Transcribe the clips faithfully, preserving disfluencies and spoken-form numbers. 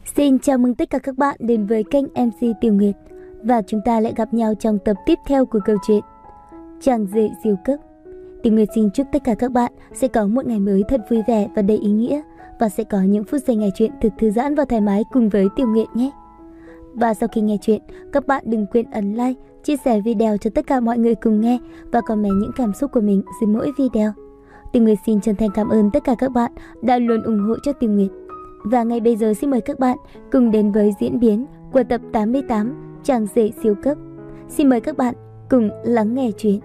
Xin chào mừng tất cả các bạn đến với kênh em xê Tiểu Nguyệt. Và chúng ta lại gặp nhau trong tập tiếp theo của câu chuyện Chàng rể siêu cấp. Tiểu Nguyệt xin chúc tất cả các bạn sẽ có một ngày mới thật vui vẻ và đầy ý nghĩa, và sẽ có những phút giây nghe chuyện thật thư giãn và thoải mái cùng với Tiểu Nguyệt nhé. Và sau khi nghe chuyện, các bạn đừng quên ấn like, chia sẻ video cho tất cả mọi người cùng nghe và comment những cảm xúc của mình dưới mỗi video. Tiểu Nguyệt xin chân thành cảm ơn tất cả các bạn đã luôn ủng hộ cho Tiểu Nguyệt. Và ngay bây giờ xin mời các bạn cùng đến với diễn biến của tập tám mươi tám Chàng rể siêu cấp. Xin mời các bạn cùng lắng nghe chuyện.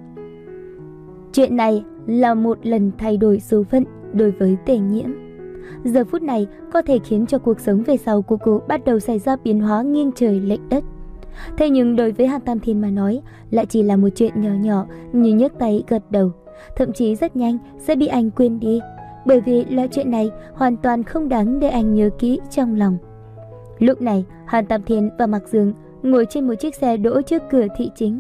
Chuyện này là một lần thay đổi số phận đối với Tề Nhiễm. Giờ phút này có thể khiến cho cuộc sống về sau của cô bắt đầu xảy ra biến hóa nghiêng trời lệch đất. Thế nhưng đối với Hàn Tam Thiên mà nói lại chỉ là một chuyện nhỏ nhỏ như nhấc tay gật đầu, thậm chí rất nhanh sẽ bị anh quên đi. Bởi vì loại chuyện này hoàn toàn không đáng để anh nhớ kỹ trong lòng. Lúc này, Hàn Tam Thiên và Mạc Dương ngồi trên một chiếc xe đỗ trước cửa thị chính.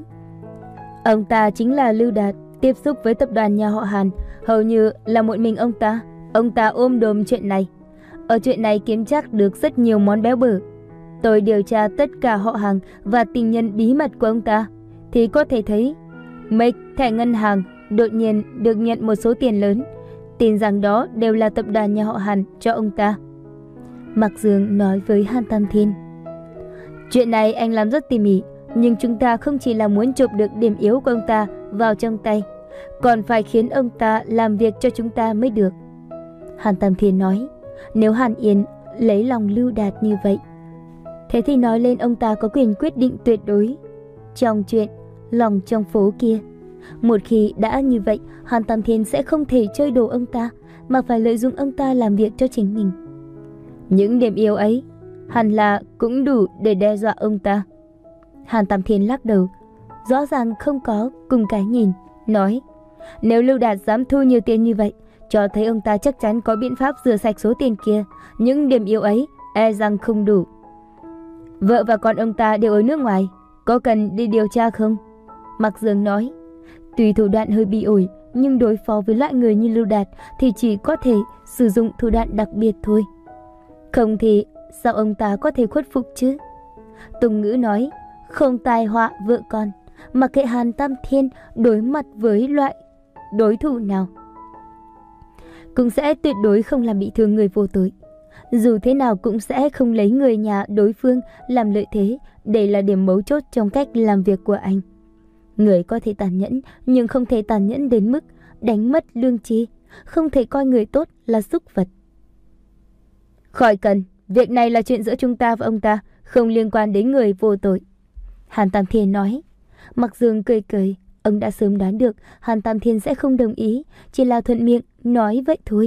Ông ta chính là Lưu Đạt, tiếp xúc với tập đoàn nhà họ Hàn, hầu như là một mình ông ta. Ông ta ôm đồm chuyện này. Ở chuyện này kiếm chắc được rất nhiều món béo bở. Tôi điều tra tất cả họ hàng và tình nhân bí mật của ông ta, thì có thể thấy mấy thẻ ngân hàng đột nhiên được nhận một số tiền lớn. Tin rằng đó đều là tập đoàn nhà họ Hàn cho ông ta. Mạc Dương nói với Hàn Tam Thiên. Chuyện này anh làm rất tỉ mỉ, nhưng chúng ta không chỉ là muốn chụp được điểm yếu của ông ta vào trong tay, còn phải khiến ông ta làm việc cho chúng ta mới được. Hàn Tam Thiên nói, nếu Hàn Yên lấy lòng Lưu Đạt như vậy, thế thì nói lên ông ta có quyền quyết định tuyệt đối trong chuyện lòng trong phố kia. Một khi đã như vậy, Hàn Tam Thiên sẽ không thể chơi đùa ông ta, mà phải lợi dụng ông ta làm việc cho chính mình. Những điểm yếu ấy hẳn là cũng đủ để đe dọa ông ta. Hàn Tam Thiên lắc đầu, rõ ràng không có cùng cái nhìn, nói, nếu Lưu Đạt dám thu nhiều tiền như vậy, cho thấy ông ta chắc chắn có biện pháp rửa sạch số tiền kia. Những điểm yếu ấy e rằng không đủ. Vợ và con ông ta đều ở nước ngoài, có cần đi điều tra không? Mạc Dương nói, tuy thủ đoạn hơi bị ổi, nhưng đối phó với loại người như Lưu Đạt thì chỉ có thể sử dụng thủ đoạn đặc biệt thôi. Không thì sao ông ta có thể khuất phục chứ? Tùng Ngữ nói, không tai họa vợ con, mặc kệ Hàn Tam Thiên đối mặt với loại đối thủ nào, cũng sẽ tuyệt đối không làm bị thương người vô tội. Dù thế nào cũng sẽ không lấy người nhà đối phương làm lợi thế. Đây là điểm mấu chốt trong cách làm việc của anh. Người có thể tàn nhẫn, nhưng không thể tàn nhẫn đến mức đánh mất lương tri, không thể coi người tốt là súc vật. Khỏi cần, việc này là chuyện giữa chúng ta và ông ta, không liên quan đến người vô tội. Hàn Tam Thiên nói. Mạc Dương cười cười, ông đã sớm đoán được Hàn Tam Thiên sẽ không đồng ý, chỉ là thuận miệng nói vậy thôi.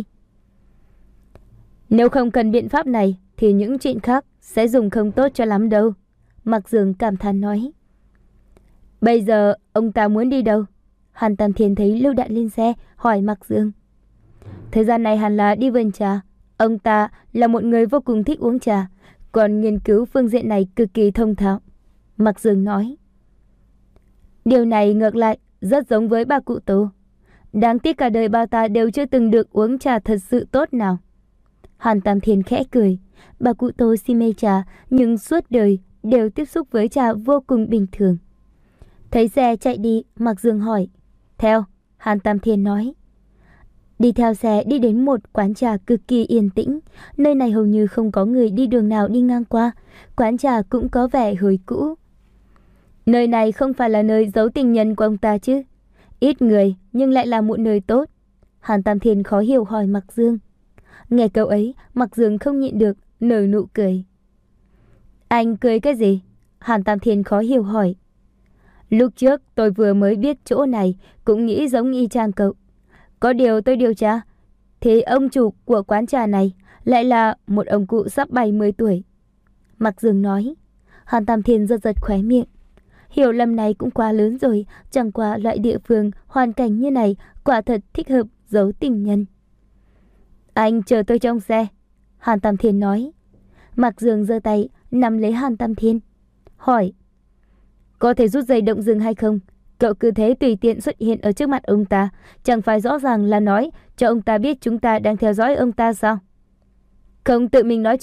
Nếu không cần biện pháp này thì những chuyện khác sẽ dùng không tốt cho lắm đâu. Mạc Dương cảm thán nói. Bây giờ ông ta muốn đi đâu? Hàn Tam Thiên thấy Lưu Đạt lên xe, hỏi Mạc Dương. Thời gian này hẳn là đi vườn trà. Ông ta là một người vô cùng thích uống trà, còn nghiên cứu phương diện này cực kỳ thông thạo. Mạc Dương nói. Điều này ngược lại rất giống với bà cụ Tô. Đáng tiếc cả đời bà ta đều chưa từng được uống trà thật sự tốt nào. Hàn Tam Thiên khẽ cười. Bà cụ Tô si mê trà, nhưng suốt đời đều tiếp xúc với trà vô cùng bình thường. Thấy xe chạy đi, Mạc Dương hỏi. Theo, Hàn Tam Thiên nói. Đi theo xe đi đến một quán trà cực kỳ yên tĩnh. Nơi này hầu như không có người đi đường nào đi ngang qua. Quán trà cũng có vẻ hơi cũ. Nơi này không phải là nơi giấu tình nhân của ông ta chứ? Ít người nhưng lại là một nơi tốt. Hàn Tam Thiên khó hiểu hỏi Mạc Dương. Nghe câu ấy, Mạc Dương không nhịn được, nở nụ cười. Anh cười cái gì? Hàn Tam Thiên khó hiểu hỏi. Lúc trước tôi vừa mới biết chỗ này, cũng nghĩ giống y chang cậu. Có điều tôi điều tra, thì ông chủ của quán trà này lại là một ông cụ sắp bảy mươi tuổi. Mạc Dương nói. Hàn Tam Thiên giật giật khóe miệng. Hiểu lầm này cũng quá lớn rồi, chẳng qua loại địa phương, hoàn cảnh như này quả thật thích hợp giấu tình nhân. Anh chờ tôi trong xe, Hàn Tam Thiên nói. Mạc Dương giơ tay nắm lấy Hàn Tam Thiên, hỏi. Có thể rút dây động rừng hay không? Cậu cứ thế tùy tiện xuất hiện ở trước mặt ông ta, chẳng phải rõ ràng là nói cho ông ta biết chúng ta đang theo dõi ông ta sao? Không tự mình nói chuyện,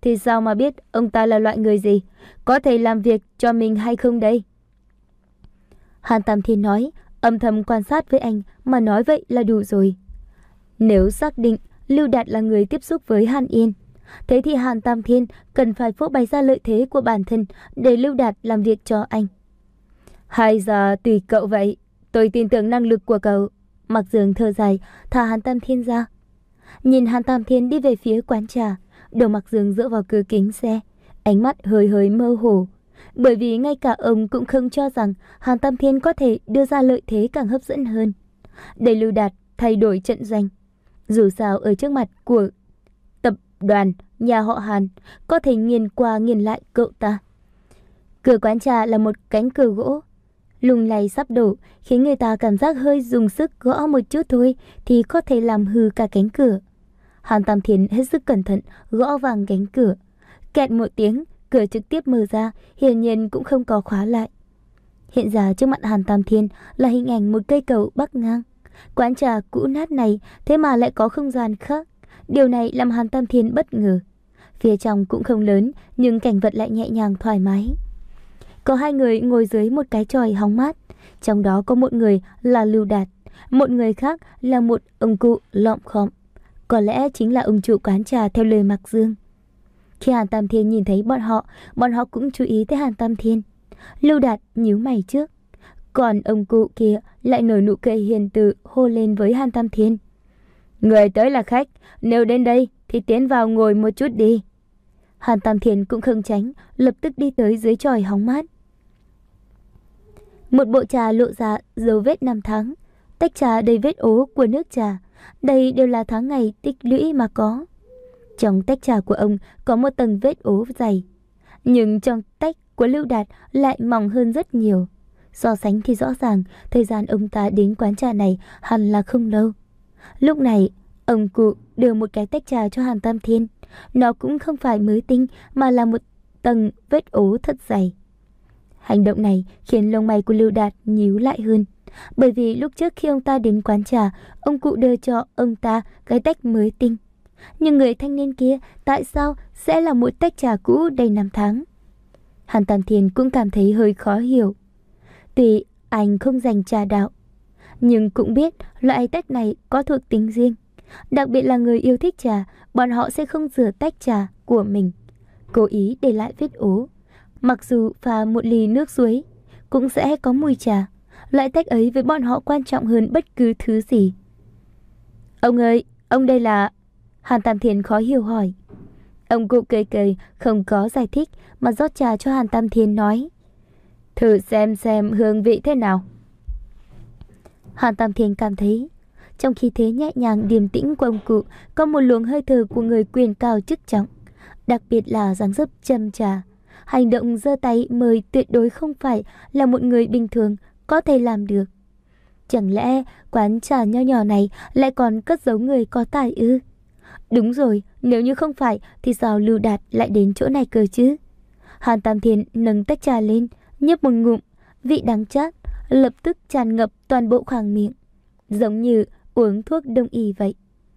thì sao mà biết ông ta là loại người gì, có thể làm việc cho mình hay không đây? Hàn Tam Thiên nói, âm thầm quan sát với anh mà nói vậy là đủ rồi. Nếu xác định Lưu Đạt là người tiếp xúc với Hàn Yên, thế thì Hàn Tam Thiên cần phải phô bày ra lợi thế của bản thân để Lưu Đạt làm việc cho anh. Hay giờ tùy cậu vậy, tôi tin tưởng năng lực của cậu. Mạc Dương thở dài, thả Hàn Tam Thiên ra. Nhìn Hàn Tam Thiên đi về phía quán trà, đầu Mạc Dương dựa vào cửa kính xe, ánh mắt hơi hơi mơ hồ. Bởi vì ngay cả ông cũng không cho rằng Hàn Tam Thiên có thể đưa ra lợi thế càng hấp dẫn hơn, để Lưu Đạt thay đổi trận doanh. Dù sao ở trước mặt của tập đoàn nhà họ Hàn, có thể nghiền qua nghiền lại cậu ta. Cửa quán trà là một cánh cửa gỗ, lung lay sắp đổ, khiến người ta cảm giác hơi dùng sức gõ một chút thôi thì có thể làm hư cả cánh cửa. Hàn Tam Thiên hết sức cẩn thận gõ vào cánh cửa. Kẹt một tiếng, cửa trực tiếp mở ra, hiển nhiên cũng không có khóa lại. Hiện ra trước mặt Hàn Tam Thiên là hình ảnh một cây cầu bắc ngang. Quán trà cũ nát này thế mà lại có không gian khác. Điều này làm Hàn Tam Thiên bất ngờ. Phía trong cũng không lớn, nhưng cảnh vật lại nhẹ nhàng thoải mái. Có hai người ngồi dưới một cái chòi hóng mát. Trong đó có một người là Lưu Đạt, một người khác là một ông cụ lọm khọm. Có lẽ chính là ông chủ quán trà theo lời Mạc Dương. Khi Hàn Tam Thiên nhìn thấy bọn họ, bọn họ cũng chú ý tới Hàn Tam Thiên. Lưu Đạt nhíu mày trước, còn ông cụ kia lại nở nụ cười hiền từ hô lên với Hàn Tam Thiên. Người tới là khách, nếu đến đây thì tiến vào ngồi một chút đi. Hàn Tam Thiên cũng không tránh, lập tức đi tới dưới chòi hóng mát. Một bộ trà lộ ra dấu vết năm tháng, tách trà đầy vết ố của nước trà. Đây đều là tháng ngày tích lũy mà có. Trong tách trà của ông có một tầng vết ố dày, nhưng trong tách của Lưu Đạt lại mỏng hơn rất nhiều. So sánh thì rõ ràng thời gian ông ta đến quán trà này hẳn là không lâu. Lúc này ông cụ đưa một cái tách trà cho Hàn Tam Thiên. Nó cũng không phải mới tinh mà là một tầng vết ố thật dày. Hành động này khiến lông mày của Lưu Đạt nhíu lại hơn. Bởi vì lúc trước khi ông ta đến quán trà, ông cụ đưa cho ông ta cái tách mới tinh. Nhưng người thanh niên kia tại sao sẽ là một tách trà cũ đầy năm tháng? Hàn Tam Thiên cũng cảm thấy hơi khó hiểu. Tuy anh không dành trà đạo, nhưng cũng biết loại tách này có thuộc tính riêng. Đặc biệt là người yêu thích trà, bọn họ sẽ không rửa tách trà của mình, cố ý để lại vết ố. Mặc dù pha một ly nước suối cũng sẽ có mùi trà. Loại tách ấy với bọn họ quan trọng hơn bất cứ thứ gì. Ông ơi, ông đây là... Hàn Tam Thiên khó hiểu hỏi. Ông cụ cười cười, không có giải thích mà rót trà cho Hàn Tam Thiên nói. Thử xem xem hương vị thế nào. Hàn Tam Thiên cảm thấy trong khí thế nhẹ nhàng điềm tĩnh của ông cụ có một luồng hơi thở của người quyền cao chức trọng. Đặc biệt là dáng dấp châm trà, hành động giơ tay mời tuyệt đối không phải là một người bình thường có thể làm được. Chẳng lẽ quán trà nho nhỏ này lại còn cất giấu người có tài ư? Đúng rồi, nếu như không phải thì sao Lưu Đạt lại đến chỗ này cơ chứ? Hàn Tam Thiên nâng tách trà lên, nhấp một ngụm, vị đắng chát lập tức tràn ngập toàn bộ khoang miệng, giống như uống thuốc đông y vậy.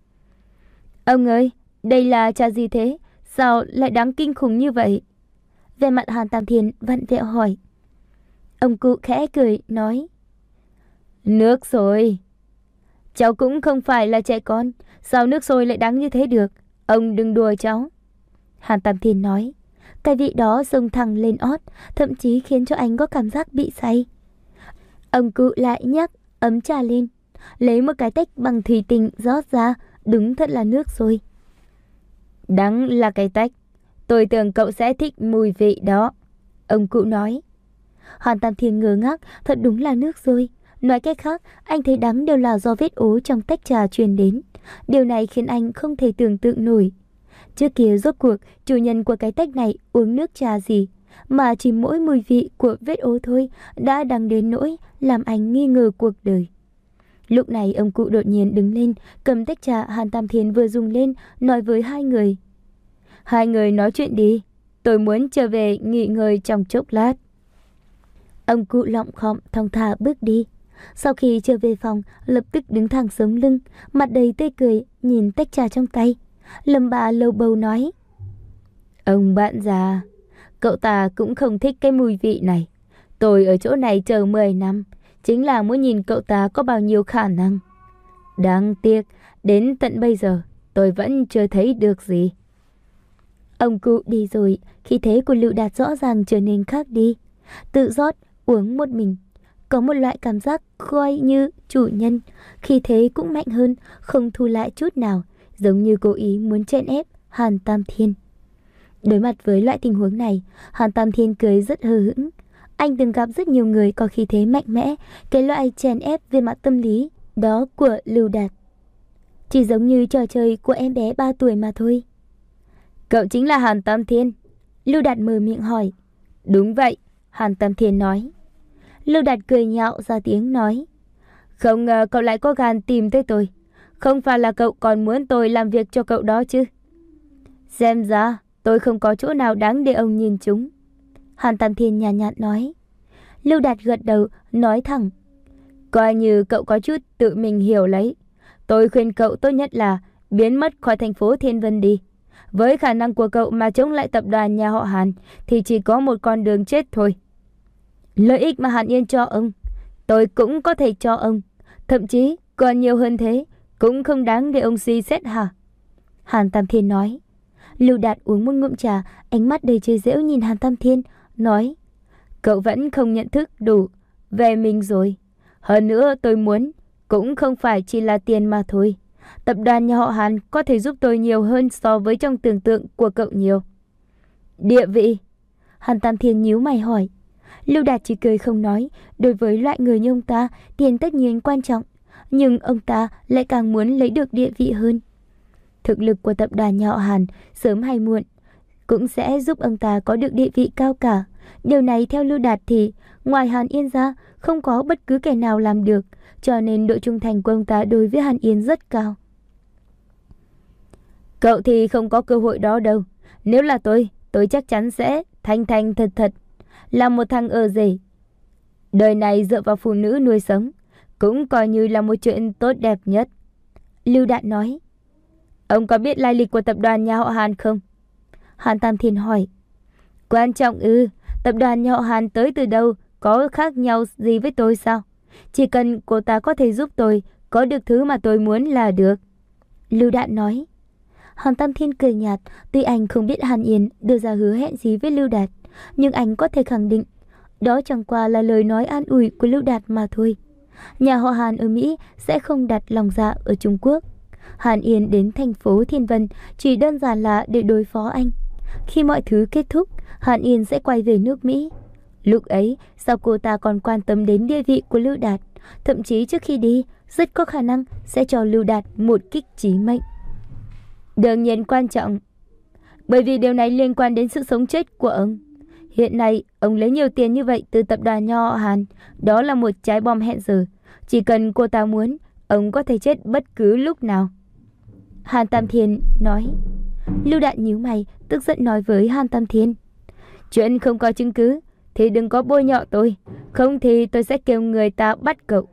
Ông ơi, đây là trà gì thế? Sao lại đáng kinh khủng như vậy? Về mặt Hàn Tam Thiên vặn vẹo hỏi. Ông cụ khẽ cười nói. Nước sôi. Cháu cũng không phải là trẻ con, sao nước sôi lại đáng như thế được? Ông đừng đùa cháu. Hàn Tam Thiên nói. Cái vị đó xông thẳng lên ót, thậm chí khiến cho anh có cảm giác bị say. Ông cụ lại nhắc ấm trà lên, lấy một cái tách bằng thủy tinh rót ra, đúng thật là nước sôi. Đắng là cái tách, tôi tưởng cậu sẽ thích mùi vị đó, ông cụ nói. Hàn Tam Thiên ngơ ngác, thật đúng là nước sôi. Nói cách khác, anh thấy đắng đều là do vết ố trong tách trà truyền đến. Điều này khiến anh không thể tưởng tượng nổi. Trước kia rốt cuộc chủ nhân của cái tách này uống nước trà gì mà chỉ mỗi mùi vị của vết ố thôi đã đắng đến nỗi làm anh nghi ngờ cuộc đời. Lúc này ông cụ đột nhiên đứng lên, cầm tách trà Hàn Tam Thiên vừa dùng lên, nói với hai người. Hai người nói chuyện đi, tôi muốn trở về nghỉ ngơi trong chốc lát. Ông cụ lọng khom thong thả bước đi. Sau khi trở về phòng, lập tức đứng thẳng sống lưng, mặt đầy tươi cười nhìn tách trà trong tay. Lâm bà lầu bầu nói. Ông bạn già, cậu ta cũng không thích cái mùi vị này. Tôi ở chỗ này chờ mười năm, chính là muốn nhìn cậu ta có bao nhiêu khả năng. Đáng tiếc, đến tận bây giờ, tôi vẫn chưa thấy được gì. Ông cụ đi rồi, khí thế của Lưu Đạt rõ ràng trở nên khác đi. Tự rót, uống một mình. Có một loại cảm giác coi như chủ nhân, khí thế cũng mạnh hơn, không thu lại chút nào, giống như cố ý muốn chen ép Hàn Tam Thiên. Đối mặt với loại tình huống này, Hàn Tam Thiên cười rất hờ hững. Anh từng gặp rất nhiều người có khí thế mạnh mẽ, cái loại chèn ép về mặt tâm lý đó của Lưu Đạt chỉ giống như trò chơi của em bé ba tuổi mà thôi. Cậu chính là Hàn Tam Thiên? Lưu Đạt mở miệng hỏi. Đúng vậy, Hàn Tam Thiên nói. Lưu Đạt cười nhạo ra tiếng nói. Không ngờ cậu lại có gan tìm tới tôi. Không phải là cậu còn muốn tôi làm việc cho cậu đó chứ? Xem ra tôi không có chỗ nào đáng để ông nhìn chúng, Hàn Tam Thiên nhàn nhạt, nhạt nói. Lưu Đạt gật đầu, nói thẳng. Coi như cậu có chút tự mình hiểu lấy. Tôi khuyên cậu tốt nhất là biến mất khỏi thành phố Thiên Vân đi. Với khả năng của cậu mà chống lại tập đoàn nhà họ Hàn thì chỉ có một con đường chết thôi. Lợi ích mà Hàn Yên cho ông, tôi cũng có thể cho ông. Thậm chí còn nhiều hơn thế, cũng không đáng để ông suy xét hả? Hàn Tam Thiên nói. Lưu Đạt uống một ngụm trà, ánh mắt đầy chế giễu nhìn Hàn Tam Thiên, nói. Cậu vẫn không nhận thức đủ về mình rồi. Hơn nữa tôi muốn cũng không phải chỉ là tiền mà thôi. Tập đoàn nhà họ Hàn có thể giúp tôi nhiều hơn so với trong tưởng tượng của cậu nhiều. Địa vị? Hàn Tam Thiên nhíu mày hỏi. Lưu Đạt chỉ cười không nói. Đối với loại người như ông ta, tiền tất nhiên quan trọng, nhưng ông ta lại càng muốn lấy được địa vị hơn. Thực lực của tập đoàn nhà họ Hàn sớm hay muộn cũng sẽ giúp ông ta có được địa vị cao cả. Điều này theo Lưu Đạt thì ngoài Hàn Yên ra không có bất cứ kẻ nào làm được, cho nên độ trung thành của ông ta đối với Hàn Yên rất cao. Cậu thì không có cơ hội đó đâu. Nếu là tôi, tôi chắc chắn sẽ thành thành thật thật là một thằng ở rể. Đời này dựa vào phụ nữ nuôi sống cũng coi như là một chuyện tốt đẹp nhất, Lưu Đạt nói. Ông có biết lai lịch của tập đoàn nhà họ Hàn không? Hàn Tam Thiên hỏi. Quan trọng ư? Tập đoàn nhà họ Hàn tới từ đâu có khác nhau gì với tôi sao? Chỉ cần cô ta có thể giúp tôi có được thứ mà tôi muốn là được, Lưu Đạt nói. Hàn Tam Thiên cười nhạt. Tuy anh không biết Hàn Yên đưa ra hứa hẹn gì với Lưu Đạt, nhưng anh có thể khẳng định đó chẳng qua là lời nói an ủi của Lưu Đạt mà thôi. Nhà họ Hàn ở Mỹ sẽ không đặt lòng dạ ở Trung Quốc. Hàn Yên đến thành phố Thiên Vân chỉ đơn giản là để đối phó anh. Khi mọi thứ kết thúc, Hàn Yên sẽ quay về nước Mỹ. Lúc ấy, sao cô ta còn quan tâm đến địa vị của Lưu Đạt? Thậm chí trước khi đi, rất có khả năng sẽ cho Lưu Đạt một kích chí mệnh. Đương nhiên quan trọng, bởi vì điều này liên quan đến sự sống chết của ông. Hiện nay, ông lấy nhiều tiền như vậy từ tập đoàn nhà họ Hàn, đó là một trái bom hẹn giờ. Chỉ cần cô ta muốn, ông có thể chết bất cứ lúc nào, Hàn Tam Thiên nói. Lưu Đạt nhíu mày, tức giận nói với Hàn Tam Thiên. Chuyện không có chứng cứ thì đừng có bôi nhọ tôi, không thì tôi sẽ kêu người ta bắt cậu.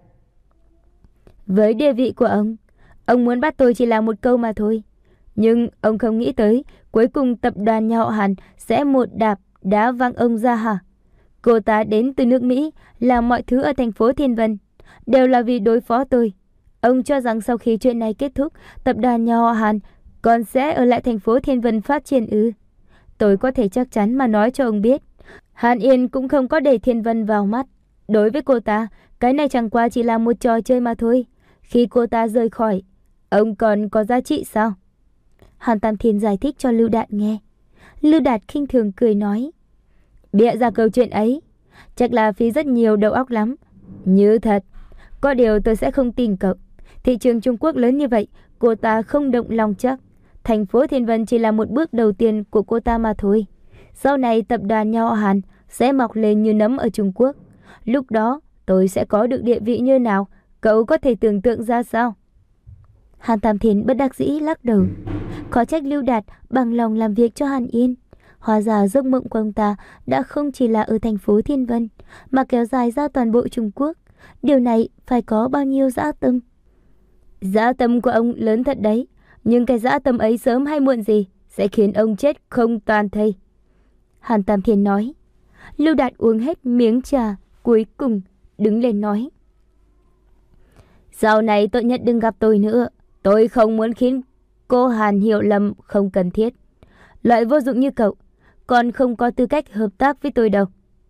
Với địa vị của ông, ông muốn bắt tôi chỉ là một câu mà thôi. Nhưng ông không nghĩ tới cuối cùng tập đoàn nhà họ Hàn sẽ một đạp đá văng ông ra hả? Cô ta đến từ nước Mỹ, làm mọi thứ ở thành phố Thiên Vân đều là vì đối phó tôi. Ông cho rằng sau khi chuyện này kết thúc, tập đoàn nhà họ Hàn còn sẽ ở lại thành phố Thiên Vân phát triển ư? Tôi có thể chắc chắn mà nói cho ông biết, Hàn Yên cũng không có để Thiên Vân vào mắt. Đối với cô ta, cái này chẳng qua chỉ là một trò chơi mà thôi. Khi cô ta rời khỏi, ông còn có giá trị sao? Hàn Tam Thiên giải thích cho Lưu Đạt nghe. Lưu Đạt khinh thường cười nói. Bịa ra câu chuyện ấy chắc là phí rất nhiều đầu óc lắm. Như thật, có điều tôi sẽ không tin cậu. Thị trường Trung Quốc lớn như vậy, cô ta không động lòng chắc. Thành phố Thiên Vân chỉ là một bước đầu tiên của cô ta mà thôi. Sau này tập đoàn nhà họ Hàn sẽ mọc lên như nấm ở Trung Quốc. Lúc đó tôi sẽ có được địa vị như nào, cậu có thể tưởng tượng ra sao? Hàn Tam Thiên bất đắc dĩ lắc đầu. Khó trách Lưu Đạt bằng lòng làm việc cho Hàn Yên. Hóa ra giấc mộng của ông ta đã không chỉ là ở thành phố Thiên Vân, mà kéo dài ra toàn bộ Trung Quốc. Điều này phải có bao nhiêu dã tâm? Dã tâm của ông lớn thật đấy, nhưng cái dã tâm ấy sớm hay muộn gì sẽ khiến ông chết không toàn thây. Hàn Tam Thiên nói. Lưu Đạt uống hết miếng trà, cuối cùng đứng lên nói. Sau này tốt nhất đừng gặp tôi nữa. Tôi không muốn khiến cô Hàn hiểu lầm không cần thiết. Loại vô dụng như cậu còn không có tư cách hợp tác với tôi đâu.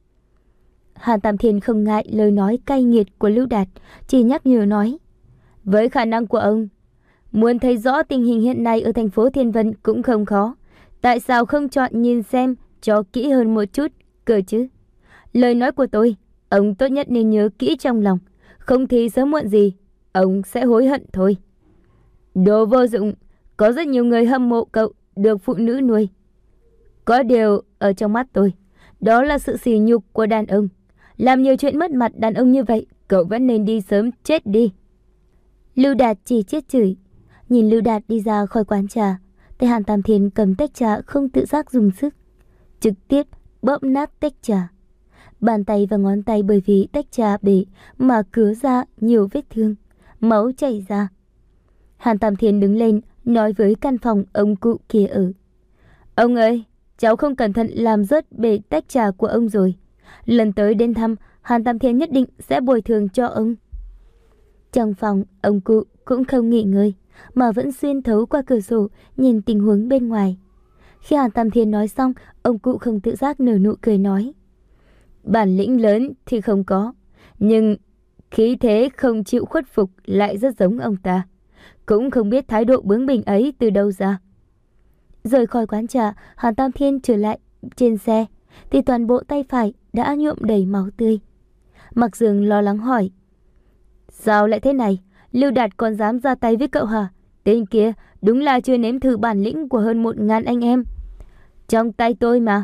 Hàn Tam Thiên không ngại lời nói cay nghiệt của Lưu Đạt, chỉ nhắc nhở nói. Với khả năng của ông, muốn thấy rõ tình hình hiện nay ở thành phố Thiên Vân cũng không khó. Tại sao không chọn nhìn xem cho kỹ hơn một chút cơ chứ? Lời nói của tôi, ông tốt nhất nên nhớ kỹ trong lòng. Không thì sớm muộn gì, ông sẽ hối hận thôi. Đồ vô dụng, có rất nhiều người hâm mộ cậu được phụ nữ nuôi. Có điều ở trong mắt tôi, đó là sự sỉ nhục của đàn ông. Làm nhiều chuyện mất mặt đàn ông như vậy, cậu vẫn nên đi sớm chết đi. Lưu Đạt chỉ chết chửi. Nhìn Lưu Đạt đi ra khỏi quán trà, tay Hàn Tam Thiên cầm tách trà không tự giác dùng sức, trực tiếp bóp nát tách trà. Bàn tay và ngón tay bởi vì tách trà bể mà cứa ra nhiều vết thương, máu chảy ra. Hàn Tam Thiên đứng lên nói với căn phòng ông cụ kia ở. Ông ơi, cháu không cẩn thận làm rớt bể tách trà của ông rồi. Lần tới đến thăm, Hàn Tam Thiên nhất định sẽ bồi thường cho ông. Trong phòng, ông cụ cũng không nghỉ ngơi, mà vẫn xuyên thấu qua cửa sổ nhìn tình huống bên ngoài. Khi Hàn Tam Thiên nói xong, ông cụ không tự giác nở nụ cười nói. Bản lĩnh lớn thì không có, nhưng khí thế không chịu khuất phục lại rất giống ông ta. Cũng không biết thái độ bướng bỉnh ấy từ đâu ra. Rời khỏi quán trà, Hàn Tam Thiên trở lại trên xe, thì toàn bộ tay phải đã nhuộm đầy máu tươi. Mặc Dương lo lắng hỏi. Sao lại thế này? Lưu Đạt còn dám ra tay với cậu hả? Tên kia đúng là chưa nếm thử bản lĩnh của hơn một ngàn anh em. Trong tay tôi mà.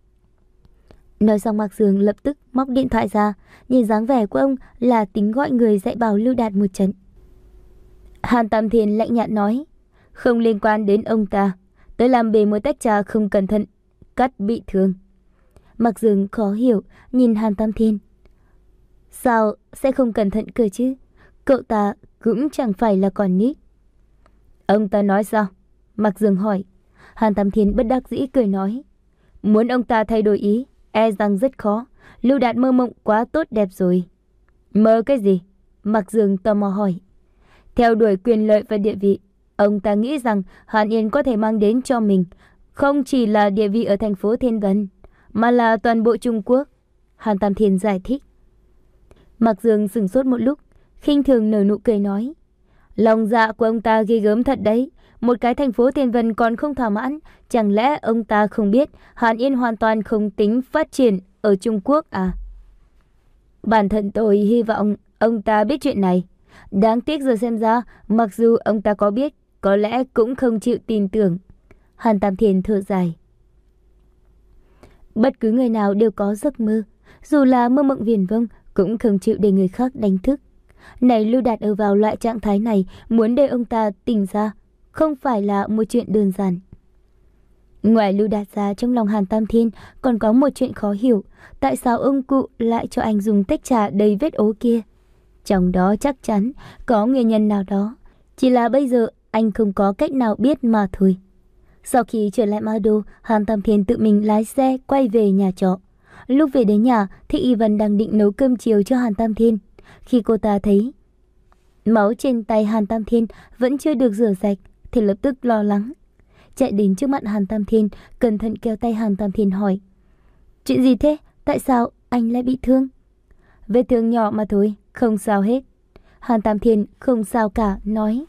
Nói xong Mạc Dương lập tức móc điện thoại ra, nhìn dáng vẻ của ông là tính gọi người dạy bảo Lưu Đạt một trận. Hàn Tam Thiên lạnh nhạt nói. Không liên quan đến ông ta. Tôi làm bể một tách trà không cẩn thận, cắt bị thương. Mạc Dương khó hiểu nhìn Hàn Tam Thiên. Sao sẽ không cẩn thận cơ chứ? Cậu ta cũng chẳng phải là con nít. Ông ta nói sao? Mạc Dương hỏi. Hàn Tam Thiên bất đắc dĩ cười nói. Muốn ông ta thay đổi ý, e rằng rất khó. Lưu Đạt mơ mộng quá tốt đẹp rồi. Mơ cái gì? Mạc Dương tò mò hỏi. Theo đuổi quyền lợi và địa vị. Ông ta nghĩ rằng Hàn Yên có thể mang đến cho mình không chỉ là địa vị ở thành phố Thiên Vân, mà là toàn bộ Trung Quốc. Hàn Tam Thiên giải thích. Mạc Dương sửng sốt một lúc, khinh thường nở nụ cười nói. Lòng dạ của ông ta ghê gớm thật đấy. Một cái thành phố Thiên Vân còn không thỏa mãn. Chẳng lẽ ông ta không biết Hàn Yên hoàn toàn không tính phát triển ở Trung Quốc à? Bản thân tôi hy vọng ông ta biết chuyện này. Đáng tiếc giờ xem ra, mặc dù ông ta có biết, có lẽ cũng không chịu tin tưởng. Hàn Tam Thiên thở dài. Bất cứ người nào đều có giấc mơ, dù là mơ mộng viển vông cũng không chịu để người khác đánh thức. Này Lưu Đạt ở vào loại trạng thái này, muốn để ông ta tỉnh ra không phải là một chuyện đơn giản. Ngoài Lưu Đạt ra, trong lòng Hàn Tam Thiên còn có một chuyện khó hiểu. Tại sao ông cụ lại cho anh dùng tách trà đầy vết ố kia? Trong đó chắc chắn có nguyên nhân nào đó, chỉ là bây giờ anh không có cách nào biết mà thôi. Sau khi trở lại Ma Đô, Hàn Tam Thiên tự mình lái xe quay về nhà trọ. Lúc về đến nhà, Thị Y Vân đang định nấu cơm chiều cho Hàn Tam Thiên. Khi cô ta thấy máu trên tay Hàn Tam Thiên vẫn chưa được rửa sạch thì lập tức lo lắng. Chạy đến trước mặt Hàn Tam Thiên, cẩn thận kéo tay Hàn Tam Thiên hỏi. Chuyện gì thế? Tại sao anh lại bị thương? Vết thương nhỏ mà thôi, không sao hết. Hàn Tam Thiên không sao cả, nói.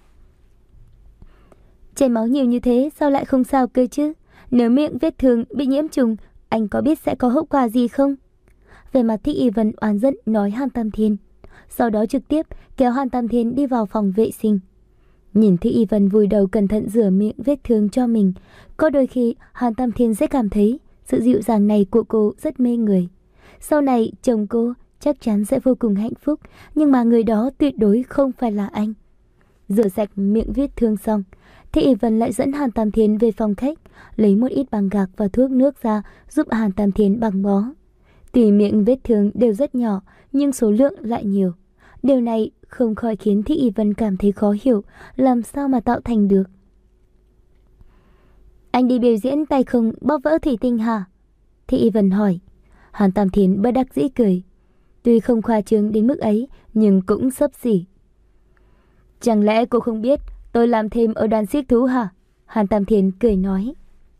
Chảy máu nhiều như thế sao lại không sao cơ chứ? Nếu miệng vết thương bị nhiễm trùng, anh có biết sẽ có hậu quả gì không? Về mặt Thích Y Vân oán giận nói Hàn Tam Thiên. Sau đó trực tiếp kéo Hàn Tam Thiên đi vào phòng vệ sinh. Nhìn Thích Y Vân vùi đầu cẩn thận rửa miệng vết thương cho mình, có đôi khi Hàn Tam Thiên sẽ cảm thấy sự dịu dàng này của cô rất mê người. Sau này chồng cô chắc chắn sẽ vô cùng hạnh phúc, nhưng mà người đó tuyệt đối không phải là anh. Rửa sạch miệng vết thương xong, Thích Y Vân lại dẫn Hàn Tam Thiên về phòng khách, lấy một ít băng gạc và thuốc nước ra giúp Hàn Tam Thiên băng bó. Tùy miệng vết thương đều rất nhỏ, nhưng số lượng lại nhiều. Điều này không khỏi khiến Thích Y Vân cảm thấy khó hiểu, làm sao mà tạo thành được. Anh đi biểu diễn tay không bóp vỡ thủy tinh hả? Thị Y Vân hỏi. Hàn Tam Thiên bất đắc dĩ cười. Tuy không khoa trương đến mức ấy, nhưng cũng xấp xỉ. Chẳng lẽ cô không biết tôi làm thêm ở đoàn xiếc thú hả? Hàn Tam Thiên cười nói.